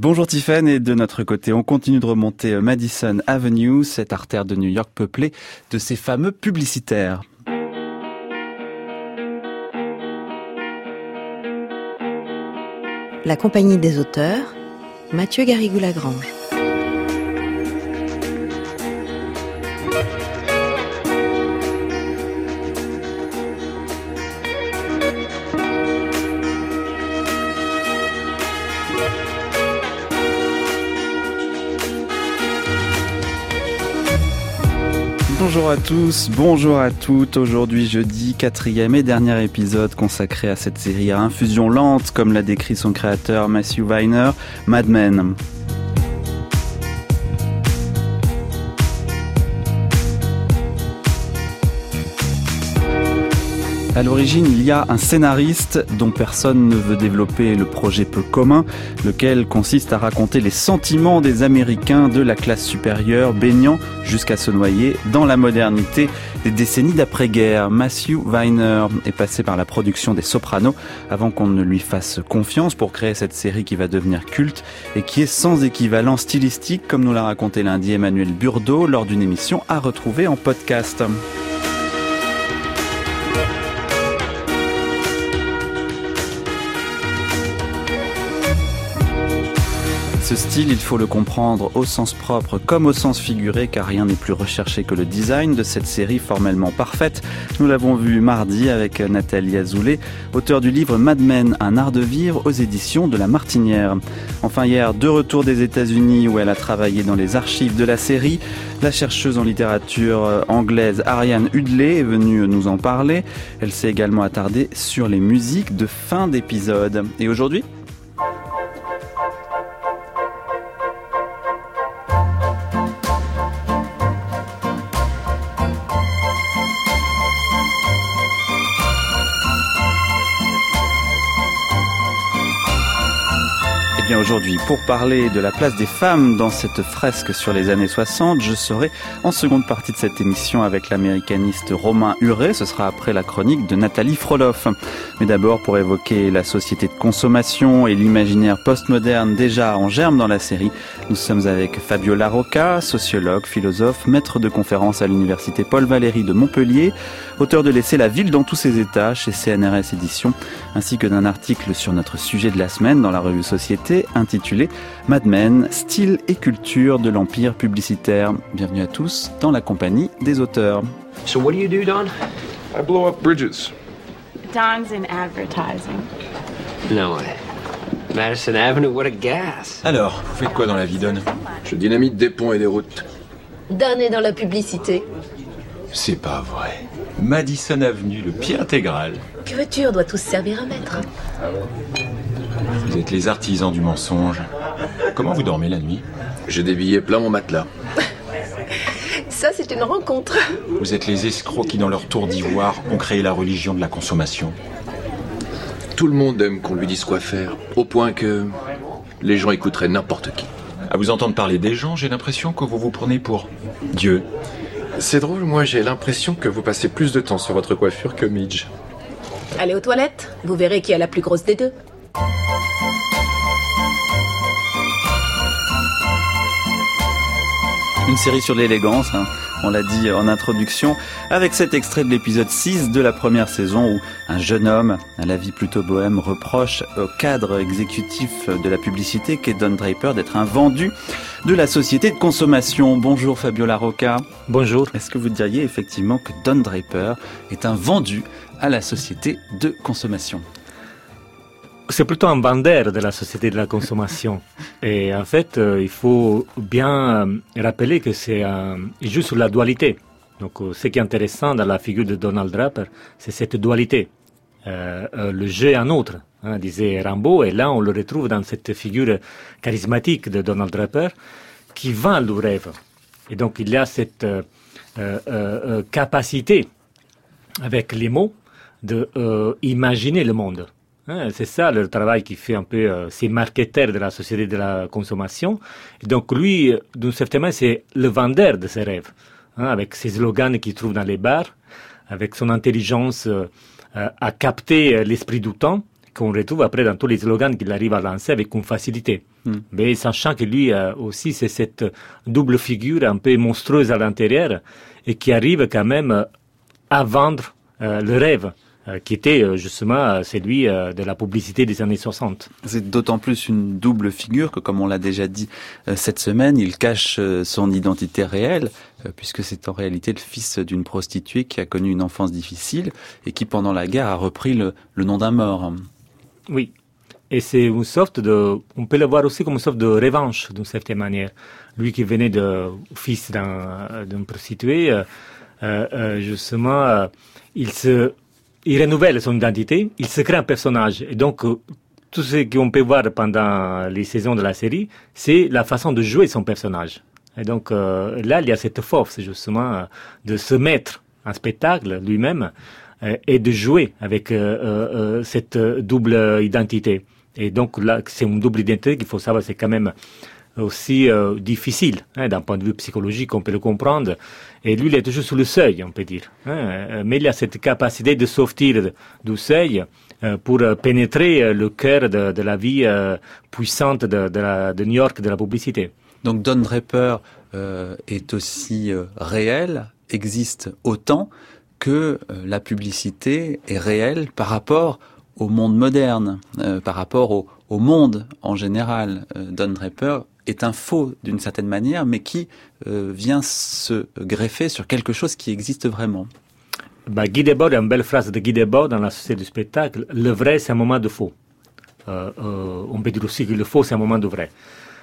Bonjour Tiffen, et de notre côté, on continue de remonter Madison Avenue, cette artère de New York peuplée de ces fameux publicitaires. La compagnie des auteurs, Mathieu Garrigou-Lagrange. Bonjour à tous, bonjour à toutes. Aujourd'hui jeudi, 4e et dernier épisode consacré à cette série à infusion lente, comme l'a décrit son créateur Matthew Weiner, Mad Men. À l'origine, il y a un scénariste dont personne ne veut développer le projet peu commun, lequel consiste à raconter les sentiments des Américains de la classe supérieure, baignant jusqu'à se noyer dans la modernité des décennies d'après-guerre. Matthew Weiner est passé par la production des Sopranos avant qu'on ne lui fasse confiance pour créer cette série qui va devenir culte et qui est sans équivalent stylistique, comme nous l'a raconté lundi Emmanuel Burdeau lors d'une émission à retrouver en podcast. Ce style, il faut le comprendre au sens propre comme au sens figuré, car rien n'est plus recherché que le design de cette série formellement parfaite. Nous l'avons vu mardi avec Nathalie Azoulay, auteure du livre Mad Men, un art de vivre aux éditions de La Martinière. Enfin hier, de retour des États-Unis où elle a travaillé dans les archives de la série, la chercheuse en littérature anglaise Ariane Hudley est venue nous en parler. Elle s'est également attardée sur les musiques de fin d'épisode. Et aujourd'hui ? Bien aujourd'hui, pour parler de la place des femmes dans cette fresque sur les années 60, je serai en seconde partie de cette émission avec l'américaniste Romain Huret. Ce sera après la chronique de Nathalie Froloff. Mais d'abord, pour évoquer la société de consommation et l'imaginaire postmoderne déjà en germe dans la série, nous sommes avec Fabio Larocca, sociologue, philosophe, maître de conférences à l'université Paul Valéry de Montpellier, auteur de l'essai La ville dans tous ses états chez CNRS Éditions, ainsi que d'un article sur notre sujet de la semaine dans la revue Société, intitulé Mad Men, style et culture de l'empire publicitaire. Bienvenue à tous dans la compagnie des auteurs. So what do you do, Don? I blow up bridges. Don's in advertising. No way. Madison Avenue, what a gas. Alors, vous faites quoi dans la vie, Don? Je dynamite des ponts et des routes. Don est dans la publicité. C'est pas vrai. Madison Avenue, le pied intégral. Que veux-tu, on doit tous servir un maître. Vous êtes les artisans du mensonge. Comment vous dormez la nuit? J'ai des billets plein mon matelas. Ça, c'est une rencontre. Vous êtes les escrocs qui, dans leur tour d'ivoire, ont créé la religion de la consommation. Tout le monde aime qu'on lui dise quoi faire, au point que les gens écouteraient n'importe qui. À vous entendre parler des gens, j'ai l'impression que vous vous prenez pour Dieu. C'est drôle, moi j'ai l'impression que vous passez plus de temps sur votre coiffure que Midge. Allez aux toilettes, vous verrez qui est la plus grosse des deux. Une série sur l'élégance, on l'a dit en introduction, avec cet extrait de l'épisode 6 de la première saison où un jeune homme, à la vie plutôt bohème, reproche au cadre exécutif de la publicité qu'est Don Draper d'être un vendu de la société de consommation. Bonjour Fabio Larocca. Bonjour. Est-ce que vous diriez effectivement que Don Draper est un vendu à la société de consommation ? C'est plutôt un vendeur de la société de la consommation. Et en fait, il faut bien rappeler que il joue sur la dualité. Donc, ce qui est intéressant dans la figure de Donald Draper, c'est cette dualité. Le jeu est un autre, disait Rimbaud, et là, on le retrouve dans cette figure charismatique de Donald Draper qui vend le rêve. Et donc, il y a cette capacité, avec les mots, de imaginer le monde. C'est ça le travail qui fait un peu ces marketeurs de la société de la consommation. Et donc lui, d'une certaine manière, c'est le vendeur de ses rêves, avec ses slogans qu'il trouve dans les bars, avec son intelligence à capter l'esprit du temps, qu'on retrouve après dans tous les slogans qu'il arrive à lancer avec une facilité. Mais sachant que lui aussi, c'est cette double figure un peu monstrueuse à l'intérieur et qui arrive quand même à vendre le rêve. Qui était justement celui de la publicité des années 60. C'est d'autant plus une double figure que, comme on l'a déjà dit cette semaine, il cache son identité réelle, puisque c'est en réalité le fils d'une prostituée qui a connu une enfance difficile et qui, pendant la guerre, a repris le nom d'un mort. Oui, et c'est une sorte de... On peut le voir aussi comme une sorte de revanche, d'une certaine manière. Lui qui venait de fils d'une prostituée, justement, il renouvelle son identité, il se crée un personnage. Et donc, tout ce qu'on peut voir pendant les saisons de la série, c'est la façon de jouer son personnage. Et donc, là, il y a cette force, justement, de se mettre en spectacle lui-même et de jouer avec cette double identité. Et donc, là, c'est une double identité qu'il faut savoir, c'est quand même aussi difficile, d'un point de vue psychologique, on peut le comprendre. Et lui, il est toujours sur le seuil, on peut dire. Mais il a cette capacité de sortir du seuil pour pénétrer le cœur de la vie puissante de New York, de la publicité. Donc Don Draper est aussi réel, existe autant que la publicité est réelle par rapport au monde moderne, par rapport au monde en général. Don Draper est un faux d'une certaine manière, mais qui vient se greffer sur quelque chose qui existe vraiment. Guy Debord, il y a une belle phrase de Guy Debord dans la Société du spectacle. Le vrai, c'est un moment de faux. On peut dire aussi que le faux, c'est un moment de vrai.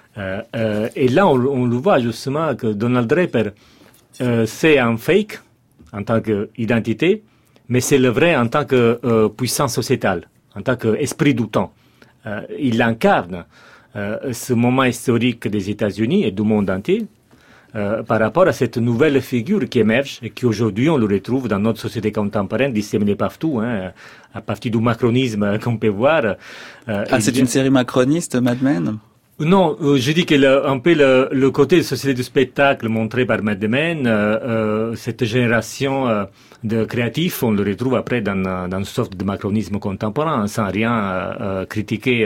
Et là, on le voit justement que Donald Draper, c'est un fake en tant qu'identité, mais c'est le vrai en tant que puissance sociétale, en tant qu'esprit du temps. Il incarne ce moment historique des États-Unis et du monde entier par rapport à cette nouvelle figure qui émerge et qui aujourd'hui on le retrouve dans notre société contemporaine disséminée partout, à partir du macronisme qu'on peut voir. C'est une série macroniste, Mad Men ? Non, je dis que un peu le côté de société du spectacle montré par Mad Men, cette génération de créatifs, on le retrouve après dans une sorte de macronisme contemporain, sans rien critiquer,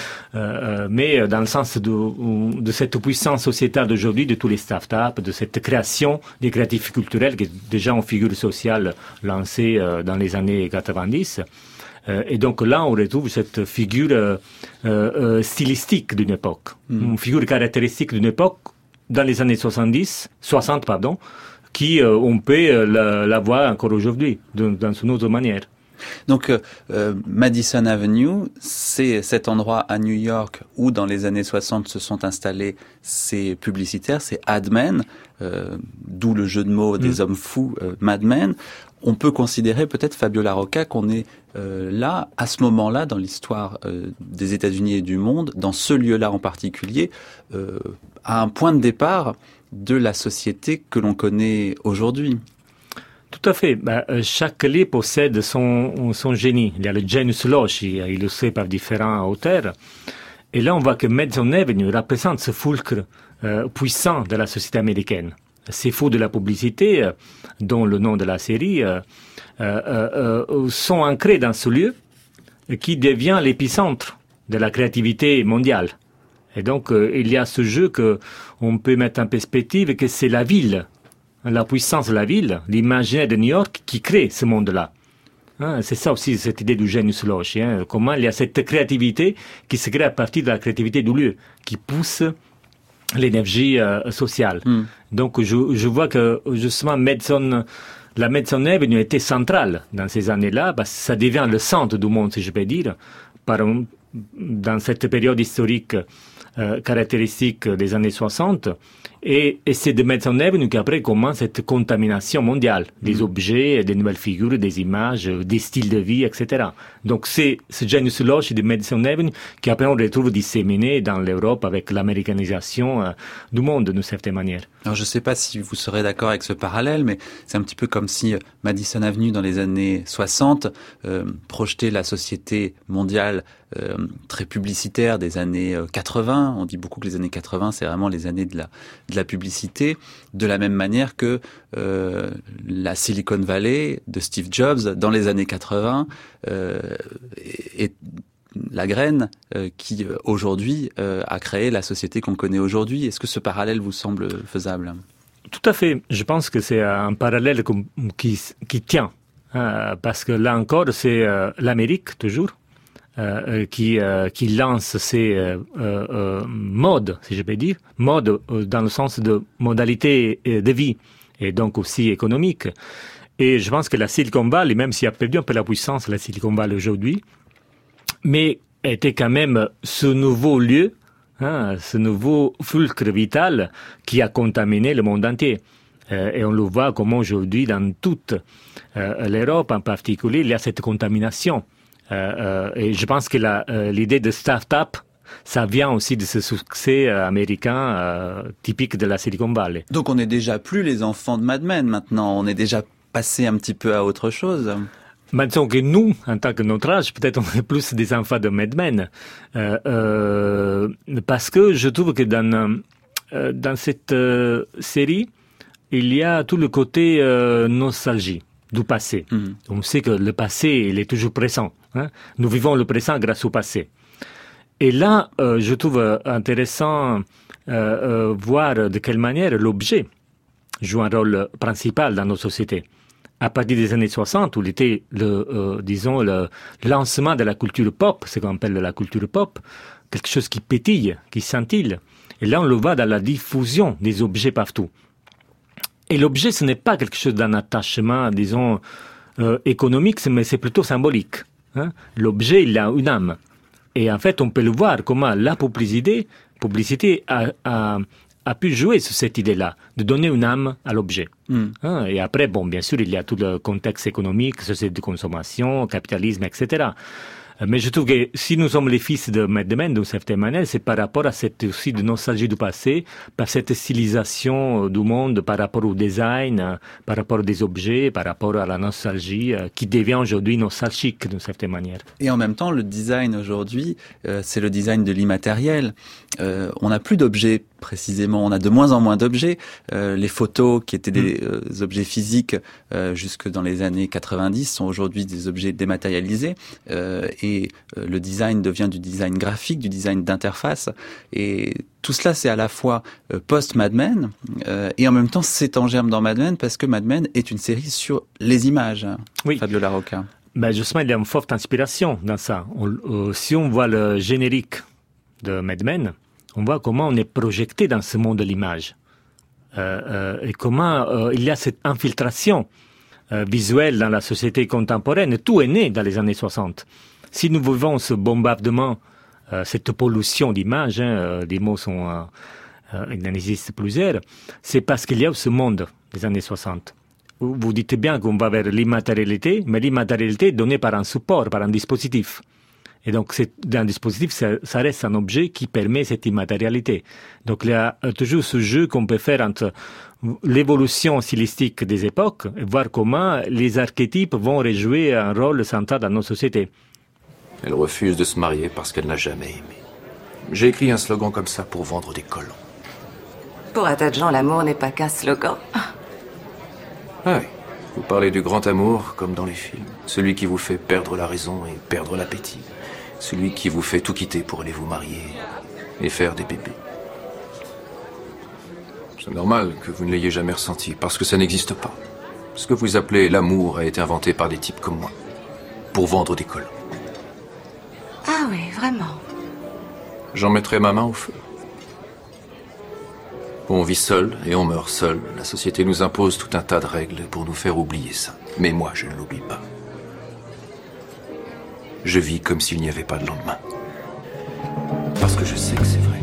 mais dans le sens de cette puissance sociétale d'aujourd'hui, de tous les start-up, de cette création des créatifs culturels qui est déjà une figure sociale lancée dans les années 90. Et donc là, on retrouve cette figure stylistique d'une époque, une figure caractéristique d'une époque dans les années 60, qui on peut la voir encore aujourd'hui, dans une autre manière. Donc Madison Avenue, c'est cet endroit à New York où dans les années 60 se sont installés ces publicitaires, ces ad men, d'où le jeu de mots des hommes fous, Mad Men. On peut considérer peut-être, Fabio Larocca, qu'on est là, à ce moment-là, dans l'histoire des États-Unis et du monde, dans ce lieu-là en particulier, à un point de départ de la société que l'on connaît aujourd'hui. Tout à fait. Chaque lieu possède son génie. Il y a le genius loci, illustré par différents auteurs. Et là, on voit que Madison Avenue représente ce fulcre puissant de la société américaine. Ces fous de la publicité, dont le nom de la série, sont ancrés dans ce lieu qui devient l'épicentre de la créativité mondiale. Et donc, il y a ce jeu que on peut mettre en perspective, que c'est la ville, la puissance de la ville, l'imaginaire de New York qui crée ce monde-là. C'est ça aussi, cette idée du genius loci. Comment il y a cette créativité qui se crée à partir de la créativité du lieu, qui pousse l'énergie sociale. Donc, je vois que, justement, la Madison Avenue était centrale dans ces années-là, parce que ça devient le centre du monde, si je peux dire, dans cette période historique caractéristique des années 60. Et c'est de Madison Avenue qu'après commence cette contamination mondiale des objets, des nouvelles figures, des images, des styles de vie, etc. Donc c'est ce genius loci de Madison Avenue qu'après on retrouve disséminé dans l'Europe avec l'américanisation du monde d'une certaine manière. Alors je ne sais pas si vous serez d'accord avec ce parallèle, mais c'est un petit peu comme si Madison Avenue dans les années 60 projetait la société mondiale très publicitaire des années 80. On dit beaucoup que les années 80, c'est vraiment les années de la publicité, de la même manière que la Silicon Valley de Steve Jobs dans les années 80 est la graine qui aujourd'hui a créé la société qu'on connaît aujourd'hui. Est-ce que ce parallèle vous semble faisable ? Tout à fait. Je pense que c'est un parallèle qui tient. Parce que là encore, c'est l'Amérique, toujours, qui lance ces modes, si je peux dire, modes dans le sens de modalité de vie et donc aussi économique. Et je pense que la Silicon Valley, même s'il a perdu un peu la puissance, la Silicon Valley aujourd'hui, mais était quand même ce nouveau lieu, ce nouveau fulcre vital qui a contaminé le monde entier. Et on le voit comme aujourd'hui dans toute l'Europe en particulier, il y a cette contamination. Et je pense que l'idée de start-up, ça vient aussi de ce succès américain typique de la Silicon Valley. Donc on n'est déjà plus les enfants de Mad Men maintenant, on est déjà passé un petit peu à autre chose. Maintenant que nous, en tant que notre âge, peut-être on est plus des enfants de Mad Men. Parce que je trouve que dans cette série, il y a tout le côté nostalgie du passé. On sait que le passé, il est toujours présent. Nous vivons le présent grâce au passé. Et là, je trouve intéressant voir de quelle manière l'objet joue un rôle principal dans nos sociétés. À partir des années 60, où il était le lancement de la culture pop, ce qu'on appelle la culture pop, quelque chose qui pétille, qui scintille. Et là, on le voit dans la diffusion des objets partout. Et l'objet, ce n'est pas quelque chose d'un attachement, disons, économique, mais c'est plutôt symbolique. L'objet, il a une âme. Et en fait, on peut le voir comment la publicité a pu jouer sur cette idée-là, de donner une âme à l'objet. Et après, bon, bien sûr, il y a tout le contexte économique, société de consommation, capitalisme, etc. Mais je trouve que si nous sommes les fils de Mad Men, d'une certaine manière, c'est par rapport à cette aussi de nostalgie du passé, par cette stylisation du monde, par rapport au design, par rapport aux objets, par rapport à la nostalgie, qui devient aujourd'hui nostalgique d'une certaine manière. Et en même temps, le design aujourd'hui, c'est le design de l'immatériel. On n'a plus d'objets précisément, on a de moins en moins d'objets. Les photos qui étaient des objets physiques jusque dans les années 90 sont aujourd'hui des objets dématérialisés. Et le design devient du design graphique, du design d'interface. Et tout cela, c'est à la fois post-Mad Men et en même temps, c'est en germe dans Mad Men parce que Mad Men est une série sur les images. Oui. Fabio Larocca. Ben justement, il y a une forte inspiration dans ça. Si on voit le générique de Mad Men, on voit comment on est projeté dans ce monde de l'image. Et comment il y a cette infiltration visuelle dans la société contemporaine. Tout est né dans les années 60. Si nous vivons ce bombardement, cette pollution d'images, les mots sont, il en existe plusieurs, c'est parce qu'il y a ce monde des années 60. Vous dites bien qu'on va vers l'immatérialité, mais l'immatérialité est donnée par un support, par un dispositif. Et donc, un dispositif, ça reste un objet qui permet cette immatérialité. Donc, il y a toujours ce jeu qu'on peut faire entre l'évolution stylistique des époques et voir comment les archétypes vont rejouer un rôle central dans nos sociétés. Elle refuse de se marier parce qu'elle n'a jamais aimé. J'ai écrit un slogan comme ça pour vendre des collants. Pour un tas de gens, l'amour n'est pas qu'un slogan. Ah oui, vous parlez du grand amour comme dans les films. Celui qui vous fait perdre la raison et perdre l'appétit. Celui qui vous fait tout quitter pour aller vous marier et faire des bébés. C'est normal que vous ne l'ayez jamais ressenti, parce que ça n'existe pas. Ce que vous appelez l'amour a été inventé par des types comme moi, pour vendre des collants. Ah oui, vraiment. J'en mettrai ma main au feu. On vit seul et on meurt seul. La société nous impose tout un tas de règles pour nous faire oublier ça. Mais moi, je ne l'oublie pas. Je vis comme s'il n'y avait pas de lendemain. Parce que je sais que c'est vrai.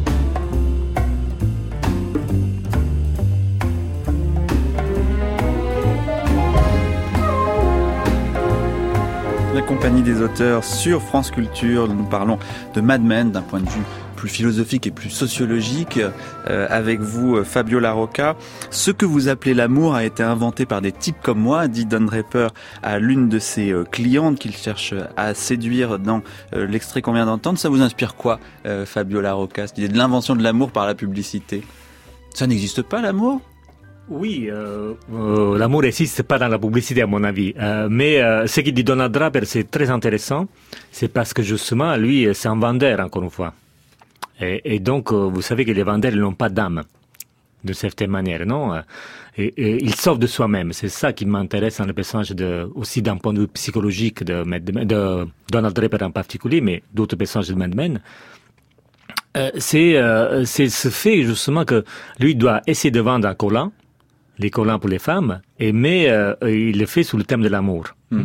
La compagnie des auteurs sur France Culture. Nous parlons de Mad Men d'un point de vue plus philosophique et plus sociologique. Avec vous, Fabio Larocca. Ce que vous appelez l'amour a été inventé par des types comme moi, dit Don Draper à l'une de ses clientes qu'il cherche à séduire dans l'extrait qu'on vient d'entendre. Ça vous inspire quoi, Fabio Larocca, cette idée de l'invention de l'amour par la publicité? Ça n'existe pas, l'amour? Oui, l'amour n'existe pas dans la publicité à mon avis. Mais ce qu'il dit Donald Draper, c'est très intéressant. C'est parce que justement, lui, c'est un vendeur, encore une fois. Et donc, vous savez que les vendeurs n'ont pas d'âme, de certaine manière, non? Et ils sauvent de soi-même. C'est ça qui m'intéresse dans le personnage aussi d'un point de vue psychologique de Donald Draper en particulier, mais d'autres personnages de Mad Men. C'est ce fait justement que lui doit essayer de vendre un collant, les collants pour les femmes, mais il le fait sous le thème de l'amour.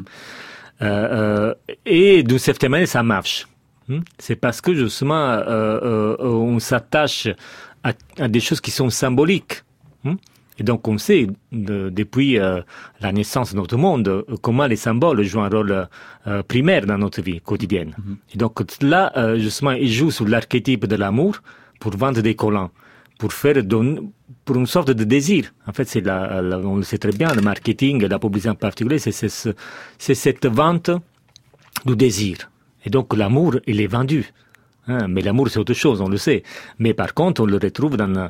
Et d'une certaine manière, ça marche. C'est parce que justement, on s'attache à des choses qui sont symboliques. Et donc, on sait, depuis la naissance de notre monde, comment les symboles jouent un rôle primaire dans notre vie quotidienne. Et donc, là, justement, il joue sur l'archétype de l'amour pour vendre des collants, pour une sorte de désir. En fait, on le sait très bien, le marketing, la publicité en particulier, c'est cette vente du désir. Et donc, l'amour, il est vendu. Mais l'amour, c'est autre chose, on le sait. Mais par contre, on le retrouve dans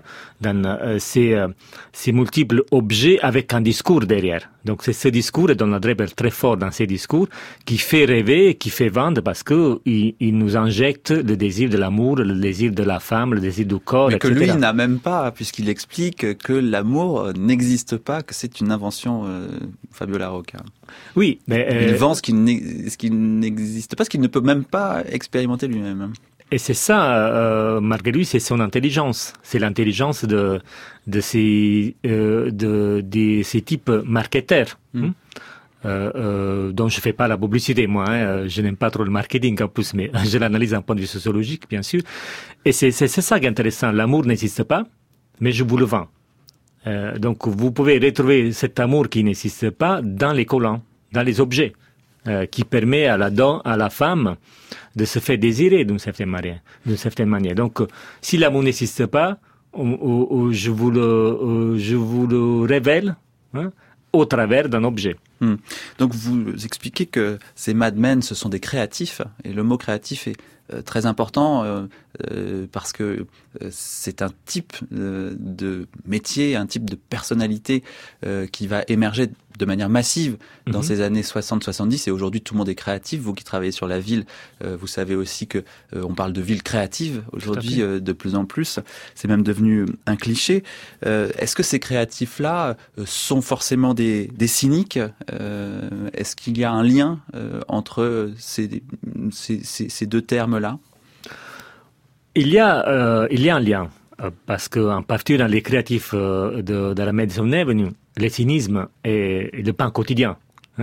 ces multiples objets avec un discours derrière. Donc, c'est ce discours, et Donald Draper très fort dans ses discours, qui fait rêver, qui fait vendre, parce que il nous injecte le désir de l'amour, le désir de la femme, le désir du corps, mais etc. que lui n'a même pas, puisqu'il explique que l'amour n'existe pas, que c'est une invention Fabiola Rocca. Oui, mais il vend ce qui n'existe pas, ce qu'il ne peut même pas expérimenter lui-même. Et c'est ça, malgré lui, c'est son intelligence. C'est l'intelligence de ces types marketeurs, dont je fais pas la publicité, moi. Je n'aime pas trop le marketing en plus, mais je l'analyse d'un point de vue sociologique, bien sûr. Et c'est ça qui est intéressant. L'amour n'existe pas, mais je vous le vends. Donc, vous pouvez retrouver cet amour qui n'existe pas dans les collants, dans les objets, qui permet à la femme de se faire désirer d'une certaine manière. Donc, si l'amour n'existe pas, je vous le révèle au travers d'un objet. Donc, vous expliquez que ces Mad Men, ce sont des créatifs, et le mot créatif est très important parce que c'est un type de métier, un type de personnalité qui va émerger de manière massive dans ces années 60-70, et aujourd'hui tout le monde est créatif. Vous qui travaillez sur la ville, vous savez aussi que on parle de ville créative aujourd'hui de plus en plus. C'est même devenu un cliché. Est-ce que ces créatifs-là sont forcément des cyniques? Est-ce qu'il y a un lien entre ces deux termes-là? Il y a un lien, parce qu'en particulier dans les créatifs de la Madison Avenue, le cynisme est le pain quotidien.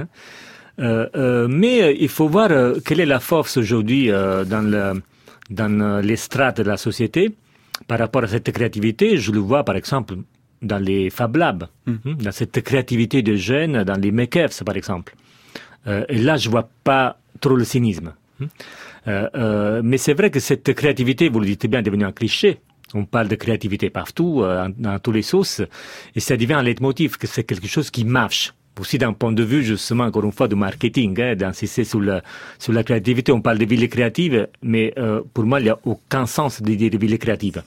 Mais il faut voir quelle est la force aujourd'hui dans les strates de la société par rapport à cette créativité. Je le vois par exemple dans les Fab Labs, dans cette créativité de jeunes, dans les make-ups par exemple. Et là, je vois pas trop le cynisme. Mais c'est vrai que cette créativité, vous le dites bien, est devenue un cliché. On parle de créativité partout, dans tous les sauces, et ça devient un leitmotiv, que c'est quelque chose qui marche. Aussi d'un point de vue, justement, encore une fois, du marketing, d'insister sur la créativité. On parle de villes créatives, mais pour moi, il n'y a aucun sens de dire villes créatives.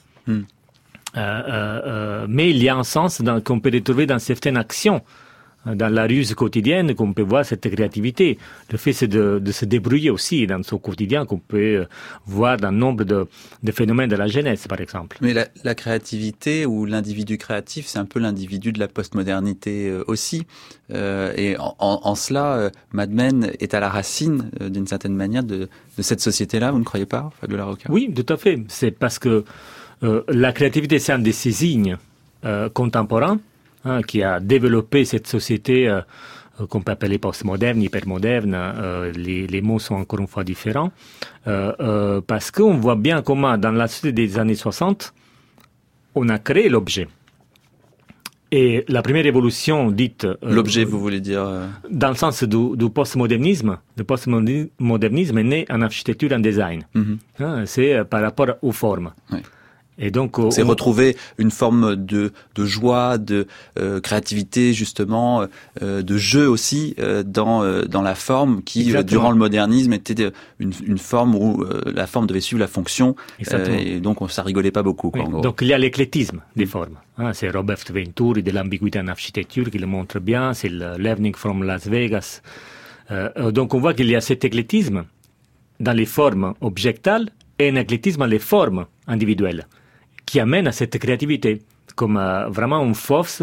Mais il y a un sens qu'on peut retrouver dans certaines actions, dans la ruse quotidienne, qu'on peut voir cette créativité. Le fait de se débrouiller aussi dans son quotidien, qu'on peut voir dans nombre de phénomènes de la jeunesse, par exemple. Mais la créativité ou l'individu créatif, c'est un peu l'individu de la postmodernité aussi. Et en cela, Mad Men est à la racine, d'une certaine manière, de cette société-là, vous ne croyez pas, Fabiola Rocca? Oui, tout à fait. C'est parce que la créativité, c'est un de ces signes contemporains qui a développé cette société qu'on peut appeler postmoderne, hypermoderne. Les mots sont encore une fois différents. Parce qu'on voit bien comment, dans la société des années 60, on a créé l'objet. Et la première évolution dite... l'objet, vous voulez dire dans le sens du postmodernisme. Le postmodernisme est né en architecture et en design. C'est par rapport aux formes. Oui. Et donc, c'est retrouver une forme de joie, de créativité justement, de jeu aussi dans la forme qui, durant le modernisme, était une forme où la forme devait suivre la fonction, et donc ça rigolait pas beaucoup. Quoi, en gros. Donc il y a l'éclectisme des formes. C'est Robert Venturi de l'ambiguïté en architecture qui le montre bien, c'est l'Evening from Las Vegas. Donc on voit qu'il y a cet éclectisme dans les formes objectales et un éclectisme dans les formes individuelles, qui amène à cette créativité, comme vraiment une force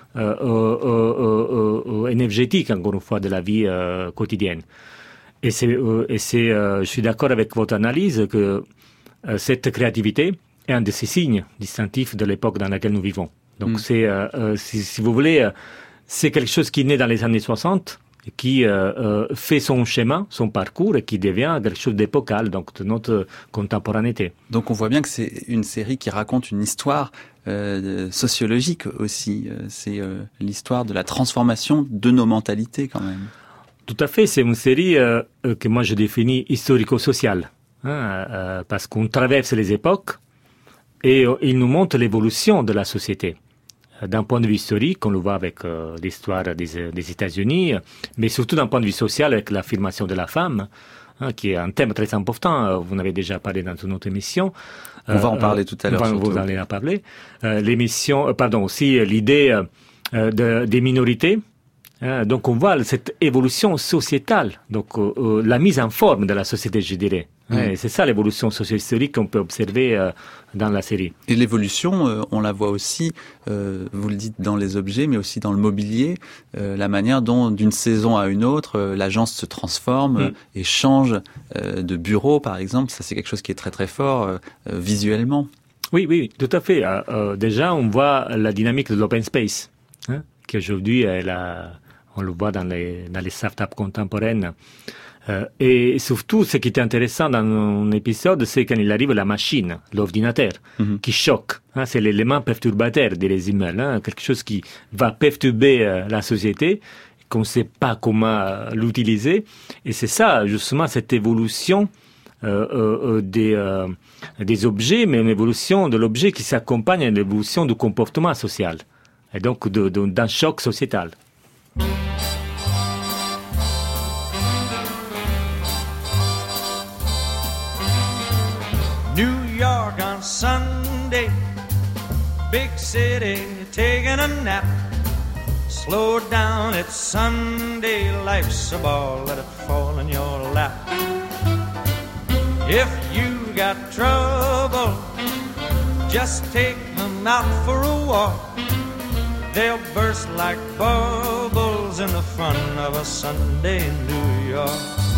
énergétique, encore une fois, de la vie quotidienne. Et je suis d'accord avec votre analyse que cette créativité est un de ces signes distinctifs de l'époque dans laquelle nous vivons. Donc si vous voulez, c'est quelque chose qui naît dans les années 60, qui fait son chemin, son parcours, et qui devient quelque chose d'épocal, donc de notre contemporanéité. Donc on voit bien que c'est une série qui raconte une histoire sociologique aussi. C'est l'histoire de la transformation de nos mentalités quand même. Tout à fait, c'est une série que moi je définis historico-sociale, parce qu'on traverse les époques et il nous montre l'évolution de la société. D'un point de vue historique, on le voit avec l'histoire des États-Unis, mais surtout d'un point de vue social avec l'affirmation de la femme, qui est un thème très important. Vous en avez déjà parlé dans une autre émission. On va en parler tout à l'heure. Vous allez en parler. Aussi l'idée des minorités. Donc on voit cette évolution sociétale, donc la mise en forme de la société, je dirais. Et c'est ça l'évolution socio-historique qu'on peut observer dans la série. Et l'évolution, on la voit aussi, vous le dites, dans les objets, mais aussi dans le mobilier, la manière dont, d'une saison à une autre, l'agence se transforme et change de bureau, par exemple. Ça, c'est quelque chose qui est très très fort visuellement. Oui, tout à fait. Déjà, on voit la dynamique de l'open space, qui aujourd'hui, on le voit dans les startups contemporaines. Et surtout, ce qui était intéressant dans un épisode, c'est quand il arrive la machine, l'ordinateur, qui choque. C'est l'élément perturbateur des emails, quelque chose qui va perturber la société, qu'on ne sait pas comment l'utiliser. Et c'est ça, justement, cette évolution des objets, mais une évolution de l'objet qui s'accompagne à une évolution du comportement social, et donc d'un choc sociétal. New York on Sunday, big city taking a nap. Slow down, it's Sunday, life's a ball, let it fall in your lap. If you got trouble, just take them out for a walk. They'll burst like bubbles in the fun of a Sunday in New York.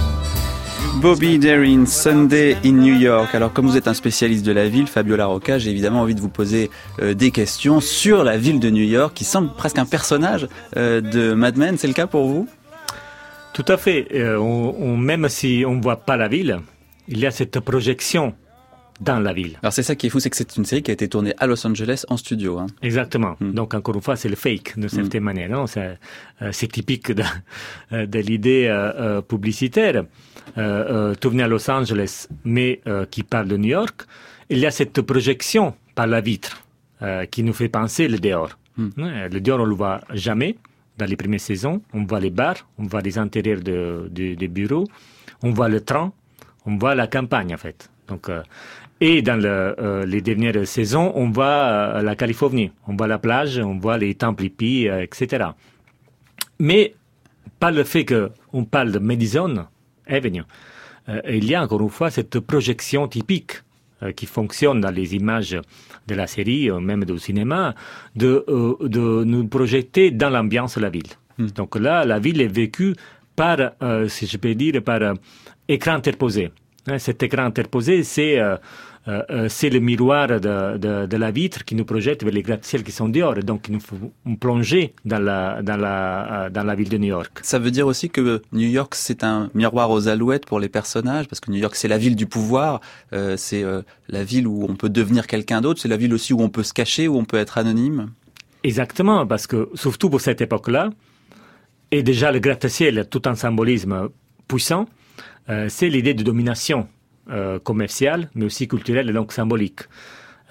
Bobby Darin, Sunday in New York. Alors comme vous êtes un spécialiste de la ville, Fabio Larocca, j'ai évidemment envie de vous poser des questions sur la ville de New York, qui semble presque un personnage de Mad Men. C'est le cas pour vous ? Tout à fait. Même si on ne voit pas la ville, il y a cette projection dans la ville. Alors c'est ça qui est fou, c'est que c'est une série qui a été tournée à Los Angeles en studio. Exactement. Donc encore une fois, c'est le fake d'une certaine manière. Non, c'est typique de l'idée publicitaire. Tournée à Los Angeles, mais qui parle de New York. Il y a cette projection par la vitre qui nous fait penser le dehors. Le dehors, on ne le voit jamais. Dans les premières saisons, on voit les bars, on voit les intérieurs des bureaux, on voit le train, on voit la campagne en fait. Donc, et dans les dernières saisons, on voit la Californie, on voit la plage, on voit les temples hippies, etc. Mais par le fait qu'on parle de Madison Avenue, il y a encore une fois cette projection typique qui fonctionne dans les images de la série, même du cinéma, de nous projeter dans l'ambiance de la ville. Donc là, la ville est vécue par, si je peux dire, par écran interposé. Cet écran interposé, c'est le miroir de la vitre qui nous projette vers les gratte-ciels qui sont dehors. Et donc, il nous faut plonger dans la ville de New York. Ça veut dire aussi que New York, c'est un miroir aux alouettes pour les personnages, parce que New York, c'est la ville du pouvoir, c'est la ville où on peut devenir quelqu'un d'autre, c'est la ville aussi où on peut se cacher, où on peut être anonyme. Exactement, parce que, surtout pour cette époque-là, et déjà le gratte-ciel, tout un symbolisme puissant, c'est l'idée de domination commerciale, mais aussi culturelle et donc symbolique.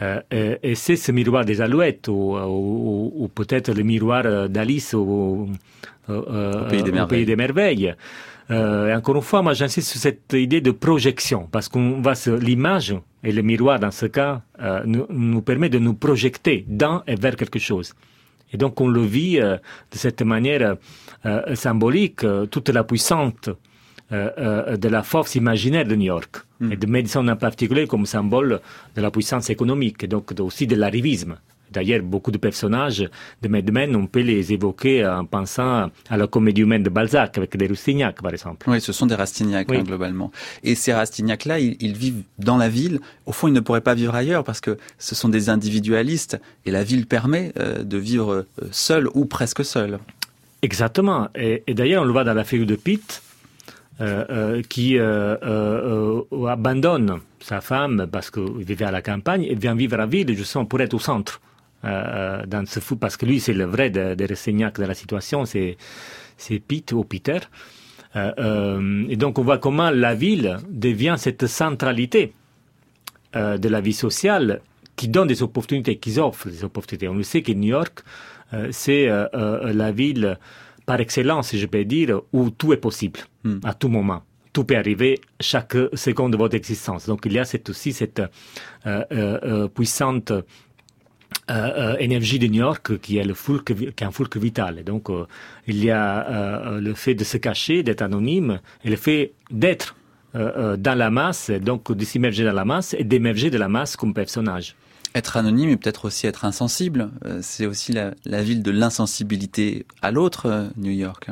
Et c'est ce miroir des Alouettes, ou peut-être le miroir d'Alice au Pays des Merveilles. Et encore une fois, moi j'insiste sur cette idée de projection, parce l'image et le miroir dans ce cas nous permet de nous projeter dans et vers quelque chose. Et donc on le vit de cette manière symbolique, toute la puissance de la force imaginaire de New York, et de Madison en particulier comme symbole de la puissance économique, et donc aussi de l'arrivisme. D'ailleurs, beaucoup de personnages de Mad Men, on peut les évoquer en pensant à la comédie humaine de Balzac, avec des Rastignac, par exemple. Oui, ce sont des Rastignac, globalement. Et ces Rastignac-là, ils vivent dans la ville. Au fond, ils ne pourraient pas vivre ailleurs, parce que ce sont des individualistes, et la ville permet de vivre seul ou presque seul. Exactement. Et d'ailleurs, on le voit dans la figure de Pitt, qui abandonne sa femme parce qu'il vivait à la campagne et vient vivre à la ville, justement, pour être au centre. Dans ce fou, parce que lui, c'est le vrai de Rastignac de la situation, c'est Pitt ou Peter. Et donc, on voit comment la ville devient cette centralité de la vie sociale qui donne des opportunités, qui offre des opportunités. On le sait que New York, c'est la ville par excellence, si je peux dire, où tout est possible, à tout moment. Tout peut arriver chaque seconde de votre existence. Donc, il y a aussi cette puissante énergie de New York qui est un fulcre vital. Et donc, il y a le fait de se cacher, d'être anonyme, et le fait d'être dans la masse, donc de s'immerger dans la masse et d'émerger de la masse comme personnage. Être anonyme et peut-être aussi être insensible, c'est aussi la ville de l'insensibilité à l'autre, New York.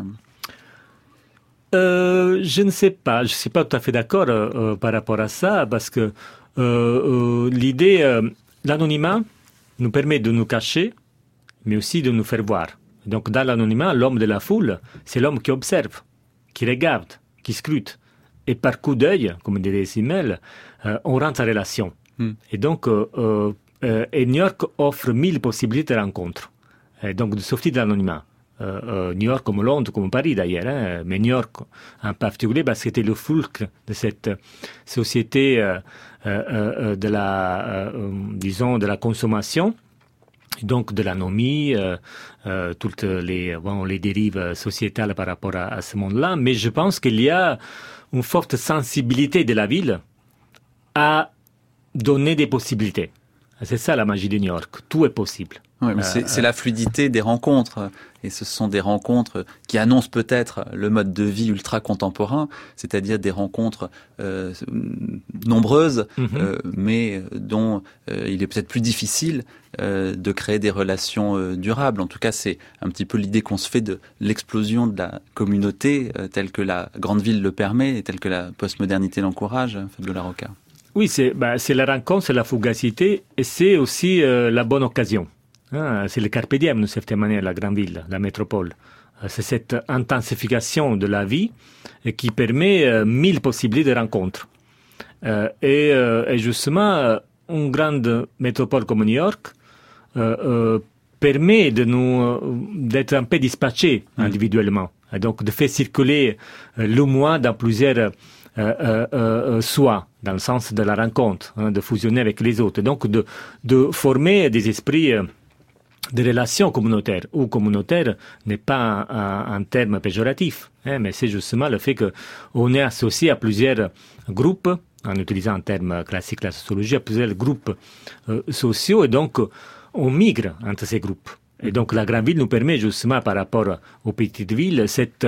Je ne sais pas, je ne suis pas tout à fait d'accord par rapport à ça, parce que l'idée, l'anonymat nous permet de nous cacher, mais aussi de nous faire voir. Donc dans l'anonymat, l'homme de la foule, c'est l'homme qui observe, qui regarde, qui scrute. Et par coup d'œil, comme dirait Simmel, on rentre en relation. Et donc, et New York offre 1000 possibilités de rencontres, et donc de sortir de l'anonymat. New York comme Londres, comme Paris d'ailleurs, mais New York en particulier, parce que c'était le fulcre de cette société de la consommation, donc de l'anomie, toutes les dérives sociétales par rapport à ce monde-là. Mais je pense qu'il y a une forte sensibilité de la ville à donner des possibilités. C'est ça la magie de New York, tout est possible. Oui, mais c'est la fluidité des rencontres, et ce sont des rencontres qui annoncent peut-être le mode de vie ultra contemporain, c'est-à-dire des rencontres nombreuses, mais dont il est peut-être plus difficile de créer des relations durables. En tout cas, c'est un petit peu l'idée qu'on se fait de l'explosion de la communauté telle que la grande ville le permet et telle que la postmodernité l'encourage, Fabio Larocca. Oui, c'est la rencontre, c'est la fugacité, et c'est aussi la bonne occasion. C'est le carpe diem, d'une certaine manière, la grande ville, la métropole. C'est cette intensification de la vie qui permet 1000 possibilités de rencontres. Et justement, une grande métropole comme New York permet d'être un peu dispatchés individuellement. Et donc, de faire circuler le moi dans plusieurs soi, dans le sens de la rencontre, de fusionner avec les autres. Donc, de former des esprits de relations communautaires, ou communautaire n'est pas un terme péjoratif, mais c'est justement le fait qu'on est associé à plusieurs groupes, en utilisant un terme classique de la sociologie, à plusieurs groupes sociaux, et donc on migre entre ces groupes. Et donc la grande ville nous permet justement par rapport aux petites villes cette,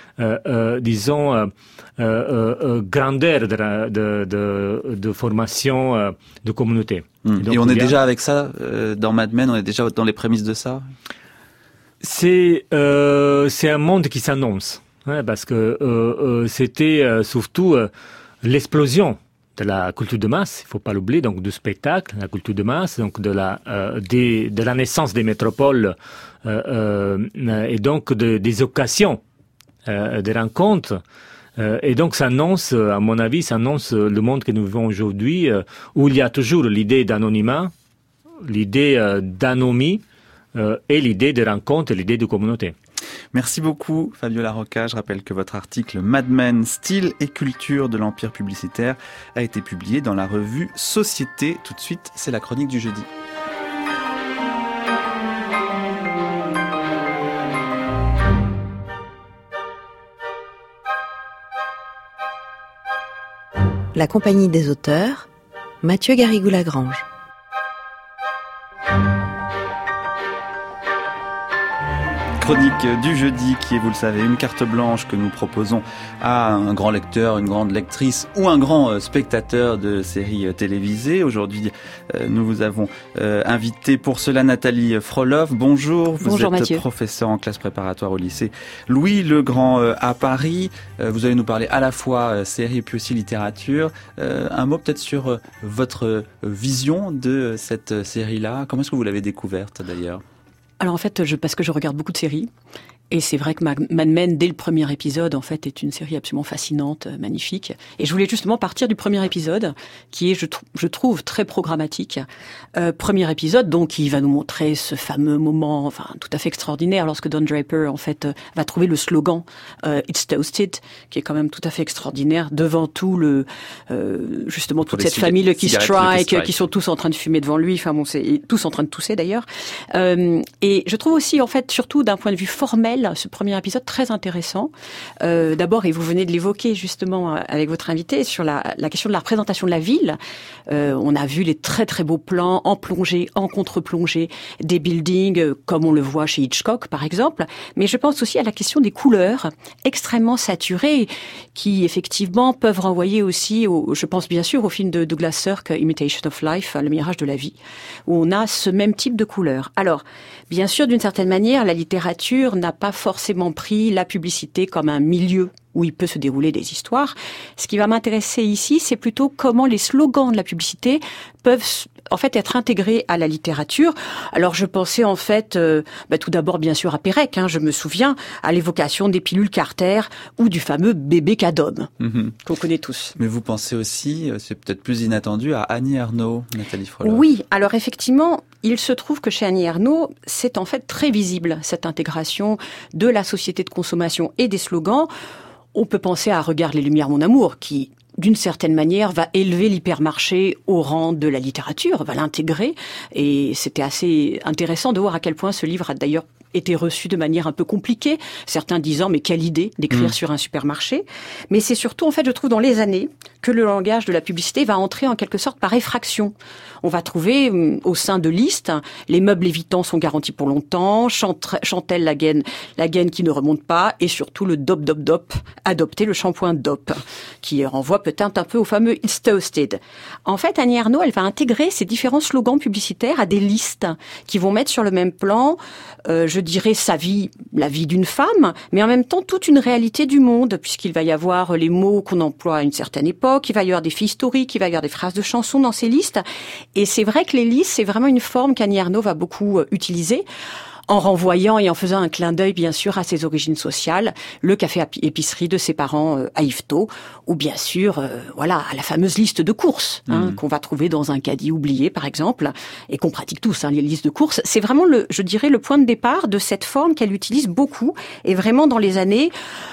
grandeur de formation de communauté. Et on est déjà avec ça dans Mad Men, on est déjà dans les prémices de ça. C'est un monde qui s'annonce, parce que c'était surtout l'explosion de la culture de masse, il ne faut pas l'oublier, donc du spectacle, la culture de masse, donc de la naissance des métropoles et donc des occasions des rencontres. Et donc ça annonce, à mon avis, ça annonce le monde que nous vivons aujourd'hui, où il y a toujours l'idée d'anonymat, l'idée d'anomie et l'idée de rencontre et l'idée de communauté. Merci beaucoup Fabiola Rocca. Je rappelle que votre article Mad Men, style et culture de l'empire publicitaire a été publié dans la revue Société. Tout de suite, c'est la chronique du jeudi. La compagnie des auteurs, Mathieu Garrigou-Lagrange. Chronique du jeudi qui est, vous le savez, une carte blanche que nous proposons à un grand lecteur, une grande lectrice ou un grand spectateur de séries télévisées. Aujourd'hui, nous vous avons invité pour cela Nathalie Frolov. Bonjour, vous êtes Mathieu. Professeur en classe préparatoire au lycée Louis-le-Grand à Paris. Vous allez nous parler à la fois séries puis aussi littérature. Un mot peut-être sur votre vision de cette série-là. Comment est-ce que vous l'avez découverte d'ailleurs ? Alors en fait, parce que je regarde beaucoup de séries, et c'est vrai que Mad Men, dès le premier épisode, en fait, est une série absolument fascinante, magnifique. Et je voulais justement partir du premier épisode, qui est, je trouve, très programmatique. Premier épisode, donc, qui va nous montrer ce fameux moment, enfin, tout à fait extraordinaire, lorsque Don Draper, en fait, va trouver le slogan It's Toasted, qui est quand même tout à fait extraordinaire, devant tout justement toute cette famille Lucky Strike, qui sont tous en train de fumer devant lui. Enfin bon, c'est tous en train de tousser d'ailleurs. Et je trouve aussi, en fait, surtout d'un point de vue formel, ce premier épisode très intéressant. D'abord, et vous venez de l'évoquer justement avec votre invité, sur la question de la représentation de la ville. On a vu les très très beaux plans en plongée, en contre-plongée, des buildings comme on le voit chez Hitchcock par exemple. Mais je pense aussi à la question des couleurs extrêmement saturées qui effectivement peuvent renvoyer aussi, je pense bien sûr au film de Douglas Sirk, Imitation of Life, Le mirage de la vie, où on a ce même type de couleurs. Alors, bien sûr, d'une certaine manière, la littérature n'a pas forcément pris la publicité comme un milieu où il peut se dérouler des histoires. Ce qui va m'intéresser ici, c'est plutôt comment les slogans de la publicité peuvent en fait être intégrés à la littérature. Alors je pensais en fait tout d'abord bien sûr à Pérec, je me souviens, à l'évocation des pilules Carter ou du fameux bébé Cadom, qu'on connaît tous. Mais vous pensez aussi, c'est peut-être plus inattendu, à Annie Ernaux, Nathalie Frolov. Oui, alors effectivement, il se trouve que chez Annie Ernaux, c'est en fait très visible cette intégration de la société de consommation et des slogans. On peut penser à Regarde les Lumières, mon amour, qui, d'une certaine manière, va élever l'hypermarché au rang de la littérature, va l'intégrer. Et c'était assez intéressant de voir à quel point ce livre a d'ailleurs été reçu de manière un peu compliquée, certains disant mais quelle idée d'écrire sur un supermarché. Mais c'est surtout, en fait, je trouve dans les années que le langage de la publicité va entrer en quelque sorte par effraction. On va trouver au sein de listes, les meubles évitants sont garantis pour longtemps, Chantel la gaine qui ne remonte pas, et surtout le dop dop dop, adopter le shampoing dop, qui renvoie peut-être un peu au fameux It's Toasted. En fait, Annie Ernaux, elle va intégrer ces différents slogans publicitaires à des listes qui vont mettre sur le même plan, je dirais sa vie, la vie d'une femme, mais en même temps toute une réalité du monde, puisqu'il va y avoir les mots qu'on emploie à une certaine époque, il va y avoir des faits historiques, il va y avoir des phrases de chansons dans ces listes. Et c'est vrai que les listes, c'est vraiment une forme qu'Annie Ernaux va beaucoup utiliser, en renvoyant et en faisant un clin d'œil, bien sûr, à ses origines sociales, le café épicerie de ses parents à Yvetot, ou bien sûr, à la fameuse liste de courses, qu'on va trouver dans un caddie oublié, par exemple, et qu'on pratique tous, les listes de courses. C'est vraiment, je dirais, le point de départ de cette forme qu'elle utilise beaucoup, et vraiment dans les années,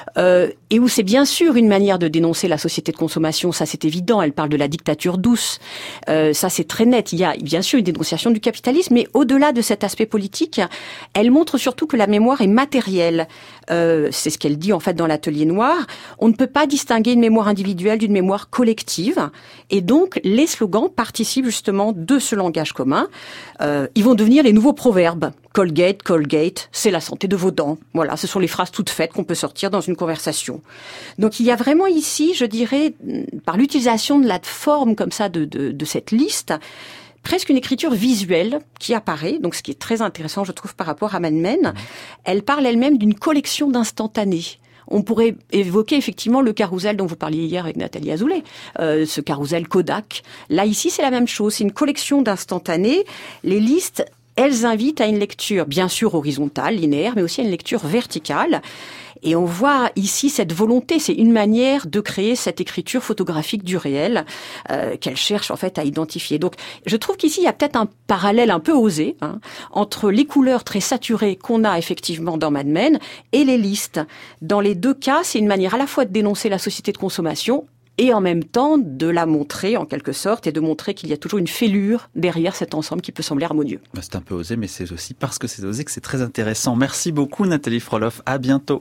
et où c'est bien sûr une manière de dénoncer la société de consommation, ça c'est évident, elle parle de la dictature douce, ça c'est très net, il y a bien sûr une dénonciation du capitalisme, mais au-delà de cet aspect politique, elle montre surtout que la mémoire est matérielle. C'est ce qu'elle dit en fait dans l'Atelier Noir. On ne peut pas distinguer une mémoire individuelle d'une mémoire collective. Et donc, les slogans participent justement de ce langage commun. Ils vont devenir les nouveaux proverbes. Colgate, Colgate, c'est la santé de vos dents. Voilà, ce sont les phrases toutes faites qu'on peut sortir dans une conversation. Donc, il y a vraiment ici, je dirais, par l'utilisation de la forme comme ça de cette liste, presque une écriture visuelle qui apparaît, donc ce qui est très intéressant, je trouve, par rapport à Mad Men. Elle parle elle-même d'une collection d'instantanés. On pourrait évoquer effectivement le carrousel dont vous parliez hier avec Nathalie Azoulay, ce carrousel Kodak. Là, ici, c'est la même chose, c'est une collection d'instantanés. Les listes, elles invitent à une lecture, bien sûr horizontale, linéaire, mais aussi à une lecture verticale. Et on voit ici cette volonté, c'est une manière de créer cette écriture photographique du réel qu'elle cherche en fait à identifier. Donc je trouve qu'ici il y a peut-être un parallèle un peu osé entre les couleurs très saturées qu'on a effectivement dans Mad Men et les listes. Dans les deux cas, c'est une manière à la fois de dénoncer la société de consommation et en même temps de la montrer en quelque sorte et de montrer qu'il y a toujours une fêlure derrière cet ensemble qui peut sembler harmonieux. C'est un peu osé, mais c'est aussi parce que c'est osé que c'est très intéressant. Merci beaucoup Nathalie Froloff, à bientôt.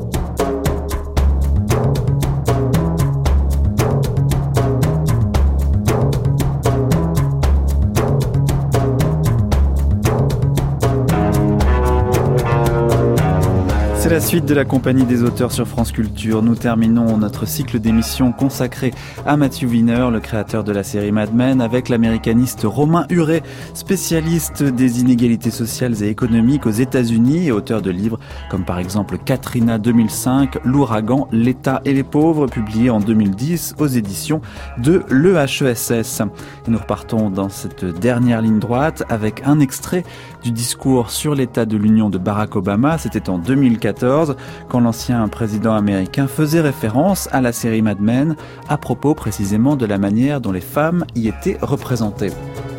C'est la suite de la compagnie des auteurs sur France Culture. Nous terminons notre cycle d'émissions consacré à Matthew Weiner, le créateur de la série Mad Men, avec l'américaniste Romain Huret, spécialiste des inégalités sociales et économiques aux États-Unis et auteur de livres comme par exemple Katrina 2005, L'ouragan, l'État et les pauvres, publié en 2010 aux éditions de l'EHESS. Et nous repartons dans cette dernière ligne droite avec un extrait du discours sur l'état de l'Union de Barack Obama. C'était en 2014, quand l'ancien président américain faisait référence à la série Mad Men, à propos précisément de la manière dont les femmes y étaient représentées.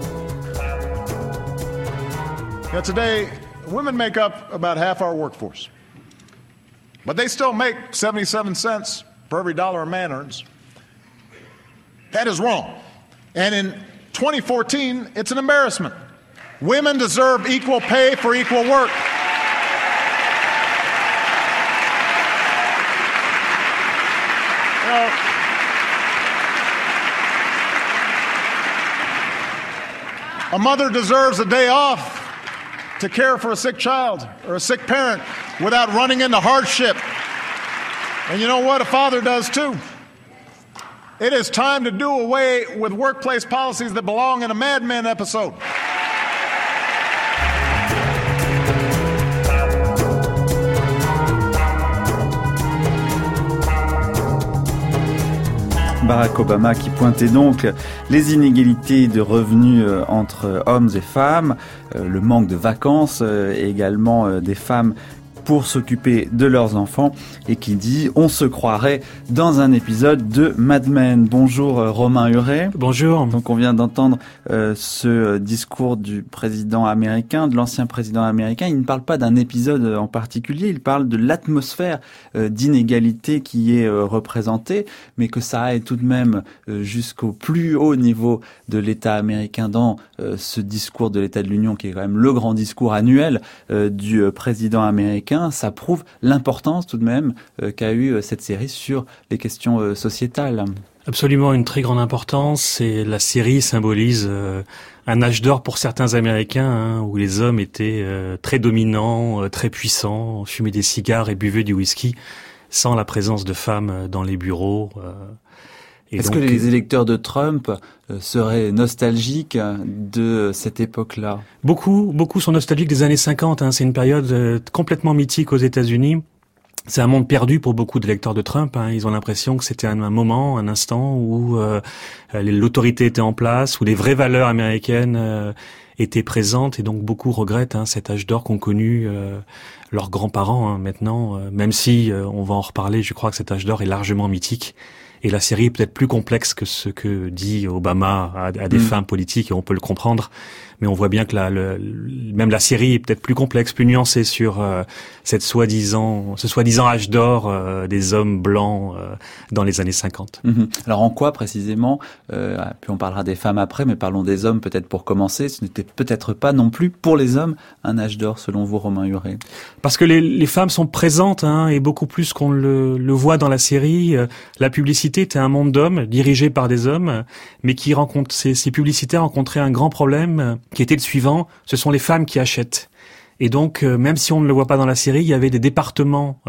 Now today, women make up about half our workforce. But they still make 77 cents for every dollar a man earns. That is wrong. And in 2014, it's an embarrassment. Women deserve equal pay for equal work. A mother deserves a day off to care for a sick child or a sick parent without running into hardship. And you know what? A father does too. It is time to do away with workplace policies that belong in a Mad Men episode. Barack Obama qui pointait donc les inégalités de revenus entre hommes et femmes, le manque de vacances et également des femmes pour s'occuper de leurs enfants et qui dit « On se croirait dans un épisode de Mad Men ». Bonjour Romain Huret. Bonjour. Donc on vient d'entendre ce discours du président américain, de l'ancien président américain. Il ne parle pas d'un épisode en particulier, il parle de l'atmosphère d'inégalité qui est représentée, mais que ça aille tout de même jusqu'au plus haut niveau de l'État américain dans ce discours de l'État de l'Union qui est quand même le grand discours annuel du président américain. Ça prouve l'importance tout de même qu'a eu cette série sur les questions sociétales. Absolument, une très grande importance. Et la série symbolise un âge d'or pour certains Américains, où les hommes étaient très dominants, très puissants, fumaient des cigares et buvaient du whisky, sans la présence de femmes dans les bureaux. Est-ce que les électeurs de Trump seraient nostalgiques de cette époque-là? Beaucoup sont nostalgiques des années 50. C'est une période complètement mythique aux États-Unis. C'est un monde perdu pour beaucoup d'électeurs de Trump. Ils ont l'impression que c'était un moment, un instant où l'autorité était en place, où les vraies valeurs américaines étaient présentes, et donc beaucoup regrettent cet âge d'or qu'ont connu leurs grands-parents maintenant. Même si, on va en reparler, je crois que cet âge d'or est largement mythique. Et la série est peut-être plus complexe que ce que dit Obama à des fins politiques, et on peut le comprendre. Mais on voit bien que même la série est peut-être plus complexe, plus nuancée sur ce soi-disant âge d'or des hommes blancs dans les années 50. Alors en quoi précisément, puis on parlera des femmes après, mais parlons des hommes peut-être pour commencer, ce n'était peut-être pas non plus pour les hommes un âge d'or selon vous, Romain Huret? Parce que les femmes sont présentes, et beaucoup plus qu'on le voit dans la série. La publicité était un monde d'hommes, dirigé par des hommes, mais qui ces publicitaires rencontraient un grand problème qui était le suivant: ce sont les femmes qui achètent. Et donc, même si on ne le voit pas dans la série, il y avait des départements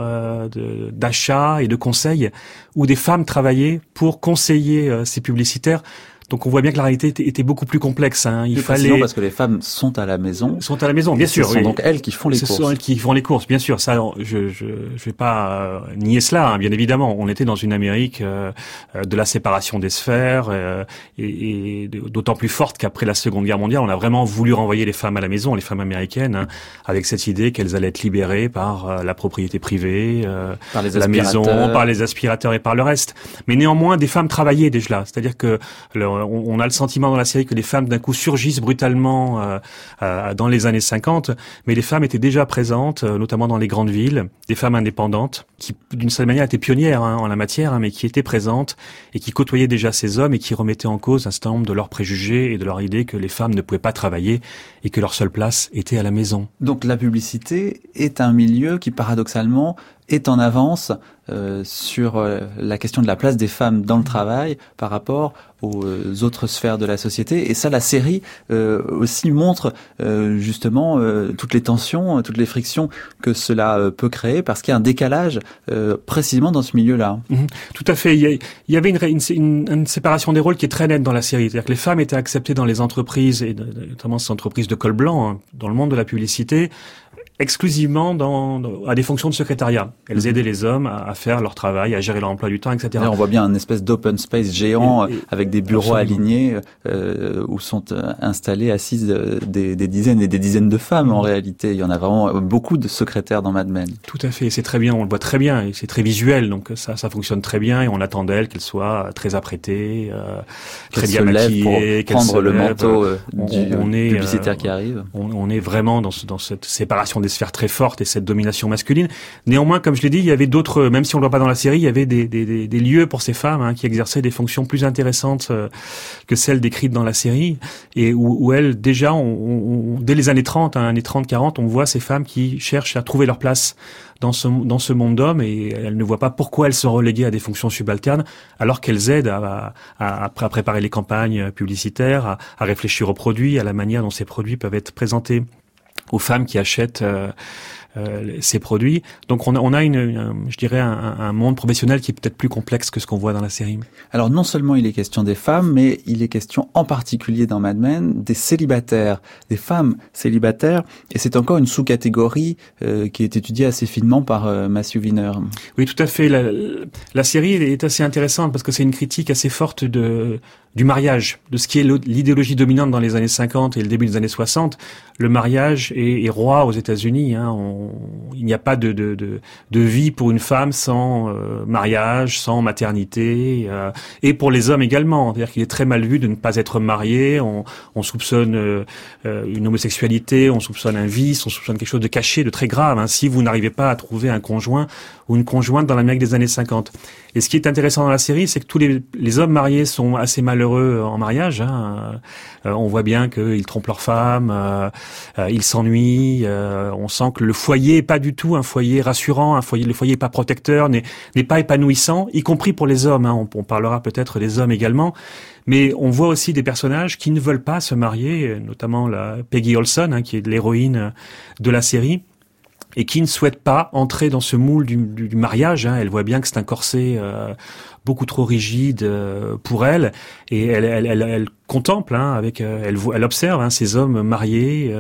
d'achat et de conseil où des femmes travaillaient pour conseiller ces publicitaires, Donc on voit bien que la réalité était beaucoup plus complexe. Hein. Il fallait parce que les femmes sont à la maison. Sont à la maison, bien sûr. Ce sont donc elles qui font les courses. Ce sont elles qui font les courses, bien sûr. Ça, je vais pas nier cela. Hein, bien évidemment, on était dans une Amérique de la séparation des sphères et d'autant plus forte qu'après la Seconde Guerre mondiale, on a vraiment voulu renvoyer les femmes à la maison, les femmes américaines, hein, avec cette idée qu'elles allaient être libérées par la propriété privée, par les la maison, par les aspirateurs et par le reste. Mais néanmoins, des femmes travaillaient déjà là. C'est-à-dire que on a le sentiment dans la série que les femmes d'un coup surgissent brutalement dans les années 50, mais les femmes étaient déjà présentes, notamment dans les grandes villes, des femmes indépendantes qui, d'une certaine manière, étaient pionnières en la matière, mais qui étaient présentes et qui côtoyaient déjà ces hommes et qui remettaient en cause un certain nombre de leurs préjugés et de leur idée que les femmes ne pouvaient pas travailler et que leur seule place était à la maison. Donc la publicité est un milieu qui, paradoxalement, est en avance sur la question de la place des femmes dans le travail par rapport aux autres sphères de la société. Et ça, la série aussi montre justement toutes les tensions, toutes les frictions que cela peut créer, parce qu'il y a un décalage précisément dans ce milieu-là. Tout à fait. Il y avait une séparation des rôles qui est très nette dans la série. C'est-à-dire que les femmes étaient acceptées dans les entreprises, et notamment ces entreprises de col blanc, hein, dans le monde de la publicité, exclusivement à des fonctions de secrétariat. Elles aidaient les hommes à faire leur travail, à gérer leur emploi du temps, etc. Là, on voit bien un espèce d'open space géant avec des bureaux alignés où sont installées, assises des dizaines et des dizaines de femmes en réalité. Il y en a vraiment beaucoup de secrétaires dans Mad Men. Tout à fait, c'est très bien, on le voit très bien, et c'est très visuel, donc ça fonctionne très bien, et on attend d'elle qu'elle soit très apprêtée, très bien maquillée, qu'elle prendre le manteau du publicitaire qui arrive. On est vraiment dans cette séparation des sphères très fortes et cette domination masculine. Néanmoins, comme je l'ai dit, il y avait d'autres, même si on ne le voit pas dans la série, il y avait des lieux pour ces femmes, hein, qui exerçaient des fonctions plus intéressantes que celles décrites dans la série, et où elles, déjà, dès les années 30, années 30-40, on voit ces femmes qui cherchent à trouver leur place dans ce monde d'hommes, et elles ne voient pas pourquoi elles sont reléguées à des fonctions subalternes, alors qu'elles aident à préparer les campagnes publicitaires, à réfléchir aux produits, à la manière dont ces produits peuvent être présentés aux femmes qui achètent ces produits. Donc on a je dirais un monde professionnel qui est peut-être plus complexe que ce qu'on voit dans la série. Alors non seulement il est question des femmes, mais il est question en particulier dans Mad Men des célibataires, des femmes célibataires, et c'est encore une sous-catégorie qui est étudiée assez finement par Matthew Weiner. Oui, tout à fait. La série est assez intéressante parce que c'est une critique assez forte du mariage, de ce qui est l'idéologie dominante dans les années 50 et le début des années 60. Le mariage est roi aux États-Unis. Hein. Il n'y a pas de vie pour une femme sans mariage, sans maternité, et pour les hommes également. C'est-à-dire qu'il est très mal vu de ne pas être marié. On soupçonne une homosexualité, on soupçonne un vice, on soupçonne quelque chose de caché, de très grave, hein, si vous n'arrivez pas à trouver un conjoint ou une conjointe dans l'Amérique des années 50. Et ce qui est intéressant dans la série, c'est que tous les hommes mariés sont assez malheureux en mariage. Hein. On voit bien qu'ils trompent leur femme, ils s'ennuient. On sent que le foyer est pas du tout un foyer rassurant, le foyer est pas protecteur, n'est pas épanouissant, y compris pour les hommes. Hein. On parlera peut-être des hommes également. Mais on voit aussi des personnages qui ne veulent pas se marier, notamment Peggy Olson, hein, qui est l'héroïne de la série, et qui ne souhaite pas entrer dans ce moule du mariage. Hein. Elle voit bien que c'est un corset beaucoup trop rigide pour elle, et elle contemple, hein, elle observe, hein, ces hommes mariés,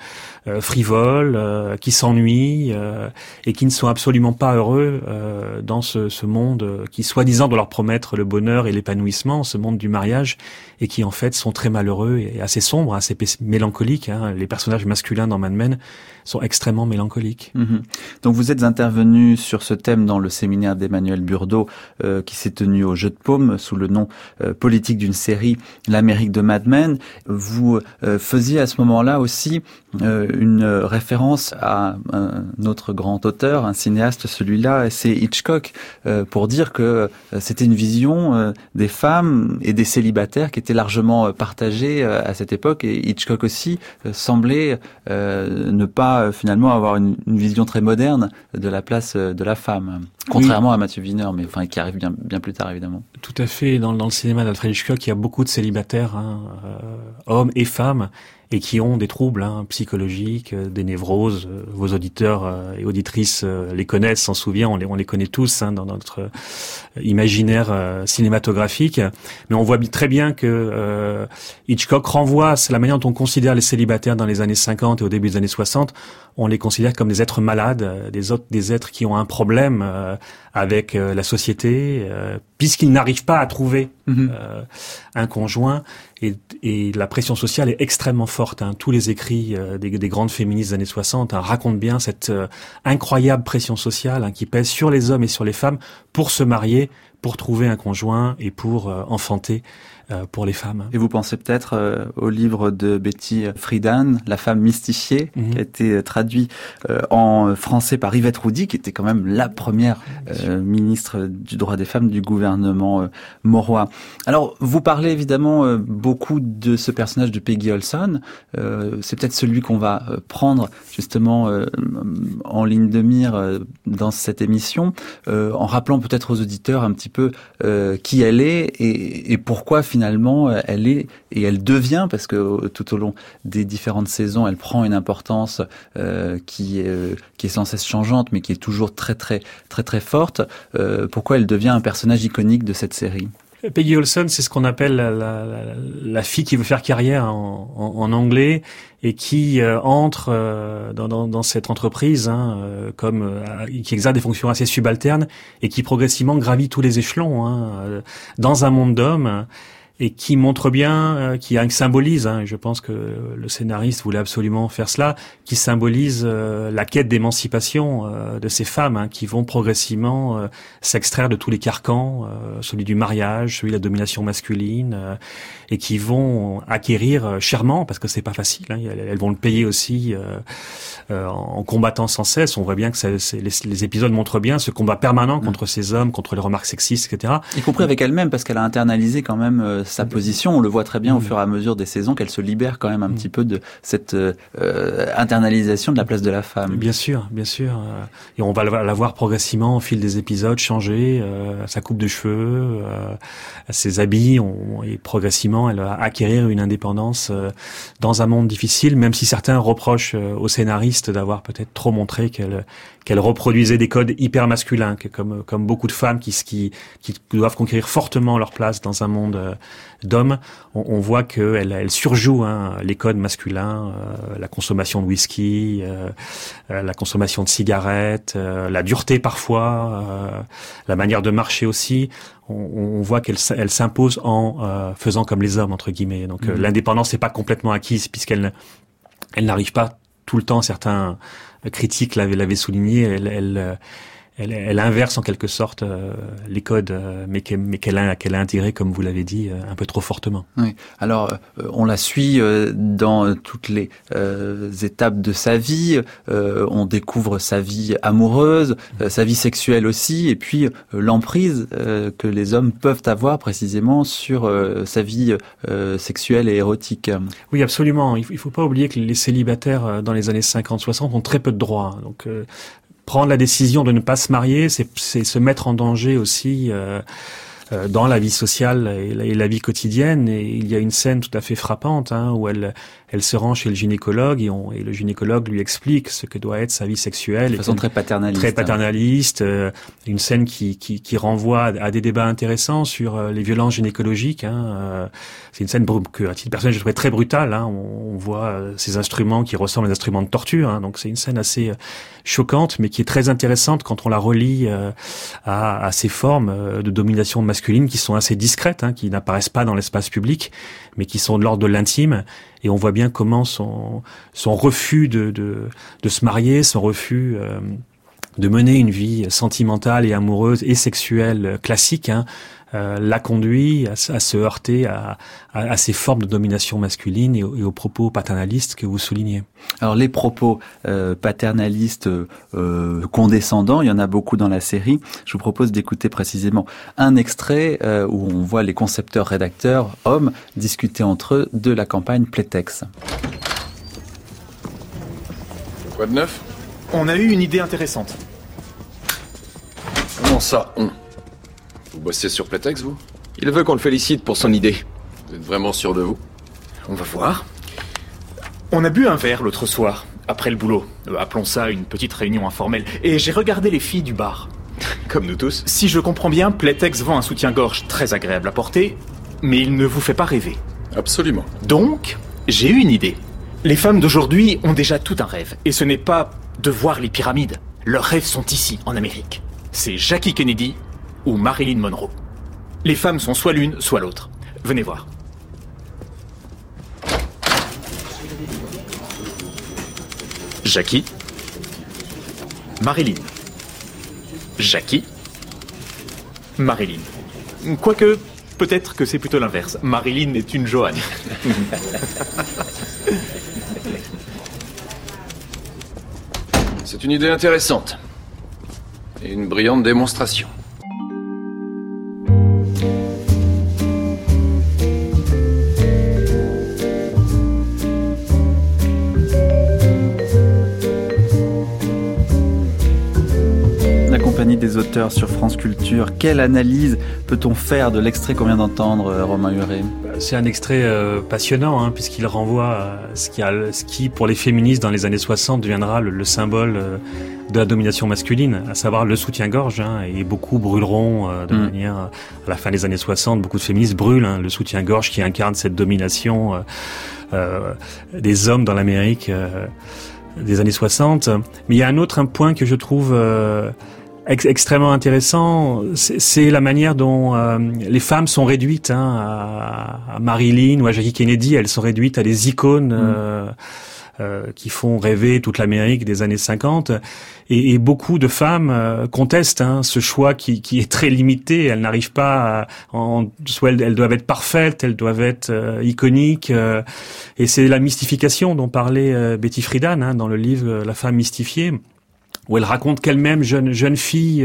frivoles, qui s'ennuient et qui ne sont absolument pas heureux dans ce monde qui soi-disant doit leur promettre le bonheur et l'épanouissement, ce monde du mariage, et qui en fait sont très malheureux et assez sombres, assez mélancoliques. Hein. Les personnages masculins dans Mad Men sont extrêmement mélancoliques. Donc vous êtes intervenu sur ce thème dans le séminaire d'Emmanuel Burdeau qui s'est tenu au Jeu de Paume sous le nom politique d'une série, l'Amérique de Mad Men. Vous faisiez à ce moment-là aussi une référence à un autre grand auteur, un cinéaste, celui-là, c'est Hitchcock, pour dire que c'était une vision des femmes et des célibataires qui était largement partagée à cette époque, et Hitchcock aussi semblait ne pas finalement avoir une vision très moderne de la place de la femme, contrairement à Matthew Weiner, mais enfin qui arrive bien plus tard évidemment. Tout à fait. Dans le cinéma d'Alfred Hitchcock, il y a beaucoup de célibataires, hein, hommes et femmes, et qui ont des troubles psychologiques, des névroses. Vos auditeurs et auditrices les connaissent, s'en souviennent, on les connaît tous dans notre imaginaire cinématographique. Mais on voit très bien que Hitchcock renvoie, c'est la manière dont on considère les célibataires dans les années 50 et au début des années 60, on les considère comme des êtres malades, des êtres qui ont un problème avec la société, puisqu'ils n'arrivent pas à trouver un conjoint. Et la pression sociale est extrêmement forte. Tous les écrits des grandes féministes des années 60 racontent bien cette incroyable pression sociale qui pèse sur les hommes et sur les femmes pour se marier, pour trouver un conjoint et pour enfanter pour les femmes. Et vous pensez peut-être au livre de Betty Friedan, La femme mystifiée, qui a été traduit en français par Yvette Roudy, qui était quand même la première ministre du droit des femmes du gouvernement Mauroy. Alors, vous parlez évidemment beaucoup de ce personnage de Peggy Olson. C'est peut-être celui qu'on va prendre justement en ligne de mire dans cette émission, en rappelant peut-être aux auditeurs un petit peu qui elle est et pourquoi finalement elle est et elle devient, parce que tout au long des différentes saisons elle prend une importance qui est sans cesse changeante mais qui est toujours très très très très forte. Pourquoi elle devient un personnage iconique de cette série? Peggy Olson, c'est ce qu'on appelle la fille qui veut faire carrière en anglais et qui entre dans cette entreprise qui exerce des fonctions assez subalternes et qui progressivement gravit tous les échelons dans un monde d'hommes. Et qui montre bien, qui symbolise, je pense que le scénariste voulait absolument faire cela, qui symbolise la quête d'émancipation de ces femmes qui vont progressivement s'extraire de tous les carcans, celui du mariage, celui de la domination masculine, et qui vont acquérir chèrement, parce que c'est pas facile, elles vont le payer aussi en combattant sans cesse. On voit bien que les épisodes montrent bien ce combat permanent contre ces hommes, contre les remarques sexistes, etc. Y compris avec elle-même, parce qu'elle a internalisé quand même sa position. On le voit très bien au fur et à mesure des saisons qu'elle se libère quand même un petit peu de cette internalisation de la place de la femme. Bien sûr, bien sûr. Et on va la voir progressivement au fil des épisodes changer, sa coupe de cheveux, ses habits, et progressivement elle va acquérir une indépendance dans un monde difficile, même si certains reprochent aux scénaristes d'avoir peut-être trop montré qu'elle reproduisait des codes hyper masculins, comme beaucoup de femmes qui doivent conquérir fortement leur place dans un monde d'hommes. On voit qu'elle surjoue les codes masculins, la consommation de whisky, la consommation de cigarettes, la dureté parfois, la manière de marcher aussi. On voit qu'elle s'impose en faisant comme les hommes, entre guillemets. Donc l'indépendance n'est pas complètement acquise, puisqu'elle n'arrive pas tout le temps. Certains critiques l'avaient souligné. Elle inverse en quelque sorte les codes, mais qu'elle a intégré, comme vous l'avez dit, un peu trop fortement. Oui. Alors, on la suit dans toutes les étapes de sa vie. On découvre sa vie amoureuse, sa vie sexuelle aussi, et puis l'emprise que les hommes peuvent avoir précisément sur sa vie sexuelle et érotique. Oui, absolument. Il faut pas oublier que les célibataires dans les années 50-60 ont très peu de droits. Donc prendre la décision de ne pas se marier, c'est se mettre en danger aussi dans la vie sociale et la vie quotidienne. Et il y a une scène tout à fait frappante où elle se rend chez le gynécologue et le gynécologue lui explique ce que doit être sa vie sexuelle. De façon très paternaliste. Très paternaliste. Une scène qui renvoie à des débats intéressants sur les violences gynécologiques. C'est une scène que, à titre personnel, je trouvais très brutale. On voit ces instruments qui ressemblent à des instruments de torture. Donc c'est une scène assez choquante, mais qui est très intéressante quand on la relie à ces formes de domination masculine qui sont assez discrètes, qui n'apparaissent pas dans l'espace public, mais qui sont de l'ordre de l'intime. Et on voit bien comment son refus de se marier, son refus de mener une vie sentimentale et amoureuse et sexuelle classique, l'a conduit à se heurter à ces formes de domination masculine et aux propos paternalistes que vous soulignez. Alors les propos paternalistes condescendants, il y en a beaucoup dans la série. Je vous propose d'écouter précisément un extrait où on voit les concepteurs-rédacteurs, hommes, discuter entre eux de la campagne Playtex. Quoi de neuf ? On a eu une idée intéressante. Comment ça, on ? Vous bossez sur Playtex, vous ? Il veut qu'on le félicite pour son idée. Vous êtes vraiment sûr de vous ? On va voir. On a bu un verre l'autre soir, après le boulot. Appelons ça une petite réunion informelle. Et j'ai regardé les filles du bar. Comme nous tous. Si je comprends bien, Playtex vend un soutien-gorge très agréable à porter, mais il ne vous fait pas rêver. Absolument. Donc, j'ai eu une idée. Les femmes d'aujourd'hui ont déjà tout un rêve, et ce n'est pas de voir les pyramides. Leurs rêves sont ici, en Amérique. C'est Jackie Kennedy ou Marilyn Monroe. Les femmes sont soit l'une, soit l'autre. Venez voir. Jackie. Marilyn. Jackie. Marilyn. Quoique, peut-être que c'est plutôt l'inverse. Marilyn est une Joanne. C'est une idée intéressante. Et une brillante démonstration. Des auteurs sur France Culture. Quelle analyse peut-on faire de l'extrait qu'on vient d'entendre, Romain Huret ? C'est un extrait passionnant, puisqu'il renvoie à ce qui, pour les féministes dans les années 60, deviendra le symbole de la domination masculine, à savoir le soutien-gorge. Et beaucoup brûleront de manière... À la fin des années 60, beaucoup de féministes brûlent le soutien-gorge qui incarne cette domination des hommes dans l'Amérique des années 60. Mais il y a un point que je trouve... extrêmement intéressant, c'est la manière dont les femmes sont réduites à Marilyn ou à Jackie Kennedy. Elles sont réduites à des icônes qui font rêver toute l'Amérique des années 50. Et beaucoup de femmes contestent ce choix qui est très limité. Elles n'arrivent pas soit elles doivent être parfaites, elles doivent être iconiques. Et c'est la mystification dont parlait Betty Friedan dans le livre La femme mystifiée, où elle raconte qu'elle-même, jeune fille,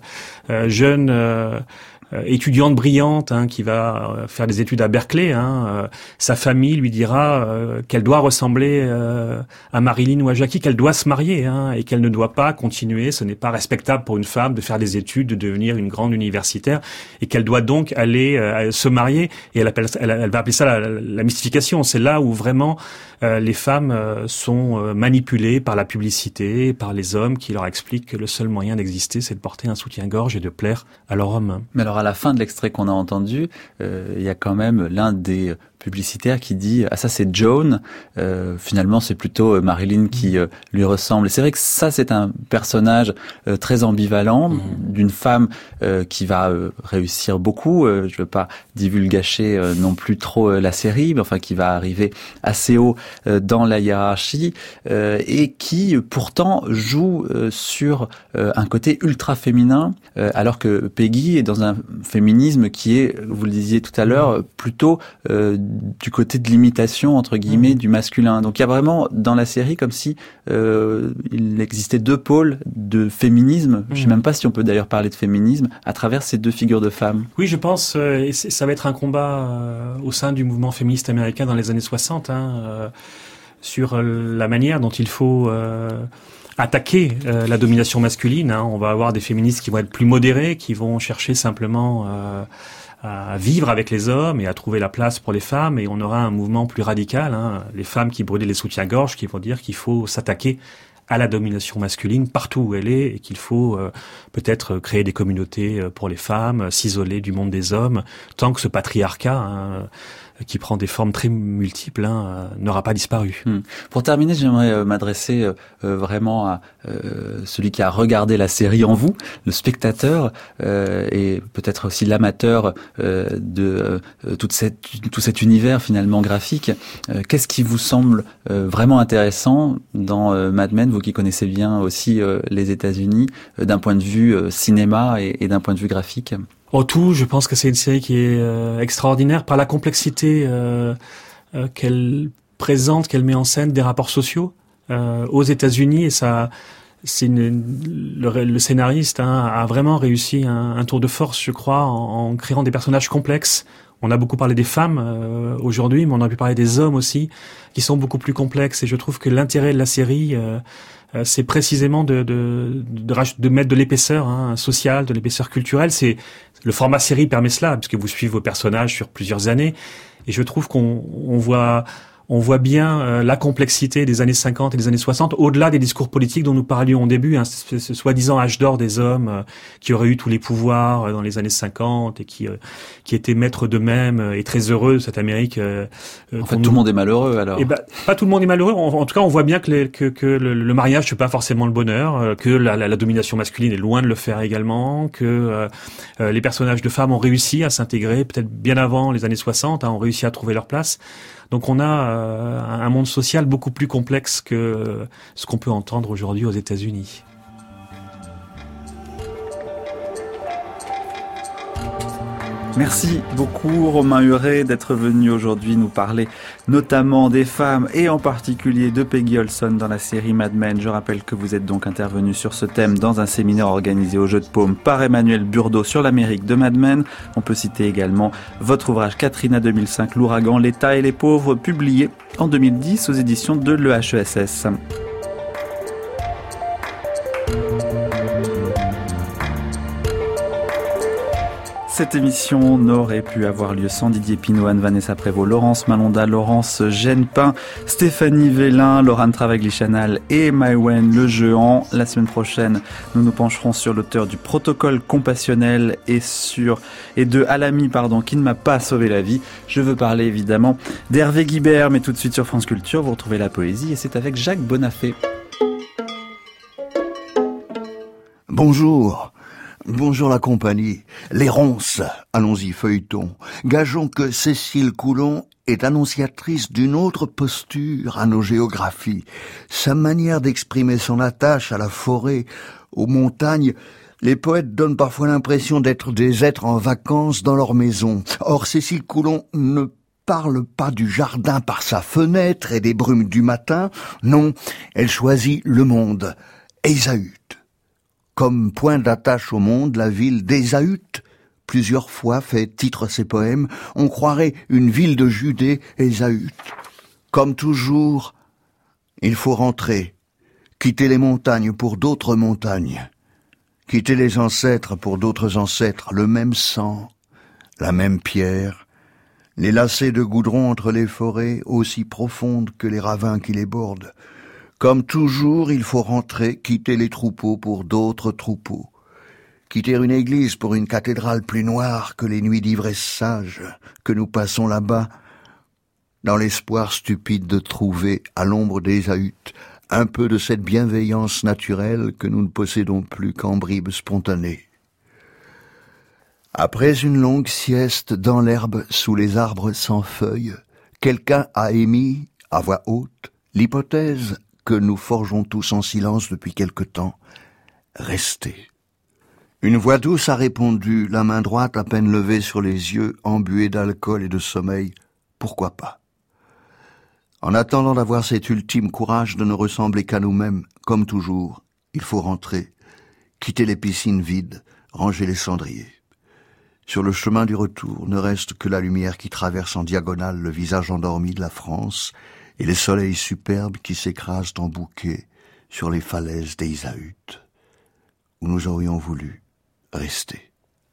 jeune étudiante brillante, qui va faire des études à Berkeley, sa famille lui dira qu'elle doit ressembler à Marilyn ou à Jackie, qu'elle doit se marier, et qu'elle ne doit pas continuer. Ce n'est pas respectable pour une femme de faire des études, de devenir une grande universitaire, et qu'elle doit donc aller se marier. Et elle va appeler ça la mystification. C'est là où vraiment les femmes sont manipulées par la publicité, par les hommes qui leur expliquent que le seul moyen d'exister, c'est de porter un soutien-gorge et de plaire à leur homme. Mais alors à la fin de l'extrait qu'on a entendu, il y a quand même l'un des publicitaires qui dit « Ah ça c'est Joan, finalement c'est plutôt Marilyn qui lui ressemble ». Et c'est vrai que ça c'est un personnage très ambivalent, d'une femme qui va réussir beaucoup, je ne veux pas divulgacher non plus trop la série, mais enfin qui va arriver assez haut dans la hiérarchie, et qui pourtant joue sur un côté ultra féminin, alors que Peggy est dans un féminisme qui est, vous le disiez tout à l'heure, plutôt du côté de l'imitation, entre guillemets, du masculin. Donc il y a vraiment dans la série comme si il existait deux pôles de féminisme, je ne sais même pas si on peut d'ailleurs parler de féminisme, à travers ces deux figures de femmes. Oui, je pense, et ça va être un combat au sein du mouvement féministe américain dans les années 60, sur la manière dont il faut attaquer la domination masculine. On va avoir des féministes qui vont être plus modérées, qui vont chercher simplement à vivre avec les hommes et à trouver la place pour les femmes, et on aura un mouvement plus radical, les femmes qui brûlaient les soutiens-gorge, qui vont dire qu'il faut s'attaquer à la domination masculine partout où elle est, et qu'il faut peut-être créer des communautés pour les femmes, s'isoler du monde des hommes, tant que ce patriarcat qui prend des formes très multiples n'aura pas disparu. Pour terminer, j'aimerais m'adresser vraiment à celui qui a regardé la série en vous, le spectateur, et peut-être aussi l'amateur de tout cet univers finalement graphique. Qu'est-ce qui vous semble vraiment intéressant dans Mad Men, vous qui connaissez bien aussi les États-Unis, d'un point de vue cinéma et d'un point de vue graphique ? Au tout, je pense que c'est une série qui est extraordinaire par la complexité qu'elle présente, qu'elle met en scène des rapports sociaux aux États-Unis, et ça, le scénariste a vraiment réussi un tour de force, je crois, en créant des personnages complexes. On a beaucoup parlé des femmes aujourd'hui, mais on a pu parler des hommes aussi, qui sont beaucoup plus complexes. Et je trouve que l'intérêt de la série, c'est précisément de mettre de l'épaisseur sociale, de l'épaisseur culturelle. Le format série permet cela, puisque vous suivez vos personnages sur plusieurs années. Et je trouve qu'on voit on voit bien la complexité des années 50 et des années 60, au-delà des discours politiques dont nous parlions au début, hein, ce soi-disant âge d'or des hommes qui auraient eu tous les pouvoirs dans les années 50 et qui étaient maîtres d'eux-mêmes et très heureux de cette Amérique. En fait, tout le monde est malheureux alors. Eh ben, pas tout le monde est malheureux. En tout cas, on voit bien que le mariage c'est pas forcément le bonheur, que la domination masculine est loin de le faire également, que les personnages de femmes ont réussi à s'intégrer peut-être bien avant les années 60, ont réussi à trouver leur place. Donc on a un monde social beaucoup plus complexe que ce qu'on peut entendre aujourd'hui aux États-Unis. Merci beaucoup Romain Huret d'être venu aujourd'hui nous parler notamment des femmes et en particulier de Peggy Olson dans la série Mad Men. Je rappelle que vous êtes donc intervenu sur ce thème dans un séminaire organisé au Jeu de Paume par Emmanuel Burdeau sur l'Amérique de Mad Men. On peut citer également votre ouvrage Katrina 2005, l'ouragan, l'État et les pauvres, publié en 2010 aux éditions de l'EHESS. Cette émission n'aurait pu avoir lieu sans Didier Pinot, Anne-Vanessa Prévost, Laurence Malonda, Laurence Genepin, Stéphanie Vélin, Laurent Travaglichanal et Maïwen Lejehan. La semaine prochaine, nous nous pencherons sur l'auteur du Protocole compassionnel et de Alami, qui ne m'a pas sauvé la vie. Je veux parler évidemment d'Hervé Guibert, mais tout de suite sur France Culture, vous retrouvez la poésie et c'est avec Jacques Bonafé. Bonjour. Bonjour la compagnie. Les ronces, allons-y feuilleton. Gageons que Cécile Coulon est annonciatrice d'une autre posture à nos géographies. Sa manière d'exprimer son attache à la forêt, aux montagnes, les poètes donnent parfois l'impression d'être des êtres en vacances dans leur maison. Or, Cécile Coulon ne parle pas du jardin par sa fenêtre et des brumes du matin. Non, elle choisit le monde. Ésaüt. Comme point d'attache au monde, la ville d'Ésaüt, plusieurs fois fait titre ses poèmes, on croirait une ville de Judée, Ésaüt. Comme toujours, il faut rentrer, quitter les montagnes pour d'autres montagnes, quitter les ancêtres pour d'autres ancêtres, le même sang, la même pierre, les lacets de goudron entre les forêts aussi profondes que les ravins qui les bordent. Comme toujours, il faut rentrer, quitter les troupeaux pour d'autres troupeaux. Quitter une église pour une cathédrale plus noire que les nuits d'ivresse sage que nous passons là-bas, dans l'espoir stupide de trouver, à l'ombre d'Ésaüt, un peu de cette bienveillance naturelle que nous ne possédons plus qu'en bribes spontanées. Après une longue sieste dans l'herbe sous les arbres sans feuilles, quelqu'un a émis, à voix haute, l'hypothèse que nous forgeons tous en silence depuis quelque temps, restez. Une voix douce a répondu, la main droite à peine levée sur les yeux, embuée d'alcool et de sommeil, pourquoi pas? En attendant d'avoir cet ultime courage de ne ressembler qu'à nous-mêmes, comme toujours, il faut rentrer, quitter les piscines vides, ranger les cendriers. Sur le chemin du retour ne reste que la lumière qui traverse en diagonale le visage endormi de la France, et les soleils superbes qui s'écrasent en bouquets sur les falaises d'Ésaüt, où nous aurions voulu rester.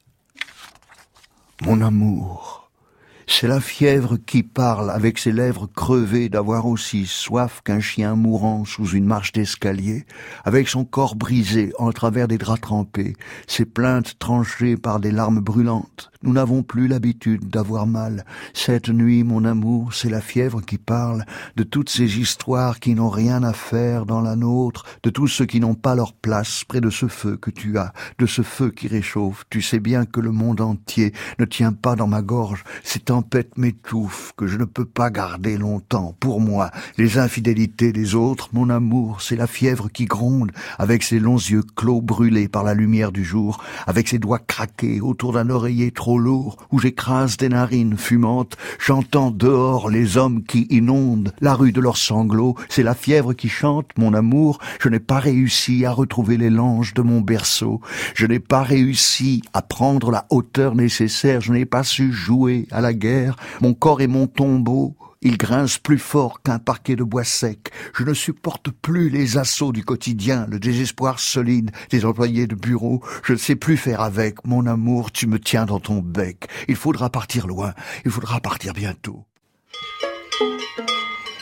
Mon amour, c'est la fièvre qui parle avec ses lèvres crevées d'avoir aussi soif qu'un chien mourant sous une marche d'escalier, avec son corps brisé en travers des draps trempés, ses plaintes tranchées par des larmes brûlantes. Nous n'avons plus l'habitude d'avoir mal. Cette nuit, mon amour, c'est la fièvre qui parle de toutes ces histoires qui n'ont rien à faire dans la nôtre, de tous ceux qui n'ont pas leur place près de ce feu que tu as, de ce feu qui réchauffe. Tu sais bien que le monde entier ne tient pas dans ma gorge. Ces tempêtes m'étouffent, que je ne peux pas garder longtemps. Pour moi, les infidélités des autres, mon amour, c'est la fièvre qui gronde, avec ses longs yeux clos brûlés par la lumière du jour, avec ses doigts craqués autour d'un oreiller trop lourd, où j'écrase des narines fumantes, j'entends dehors les hommes qui inondent la rue de leurs sanglots, c'est la fièvre qui chante, mon amour, je n'ai pas réussi à retrouver les langes de mon berceau, je n'ai pas réussi à prendre la hauteur nécessaire, je n'ai pas su jouer à la guerre, mon corps est mon tombeau, il grince plus fort qu'un parquet de bois sec. Je ne supporte plus les assauts du quotidien, le désespoir solide des employés de bureau. Je ne sais plus faire avec. Mon amour, tu me tiens dans ton bec. Il faudra partir loin. Il faudra partir bientôt.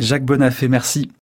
Jacques Bonafé, merci.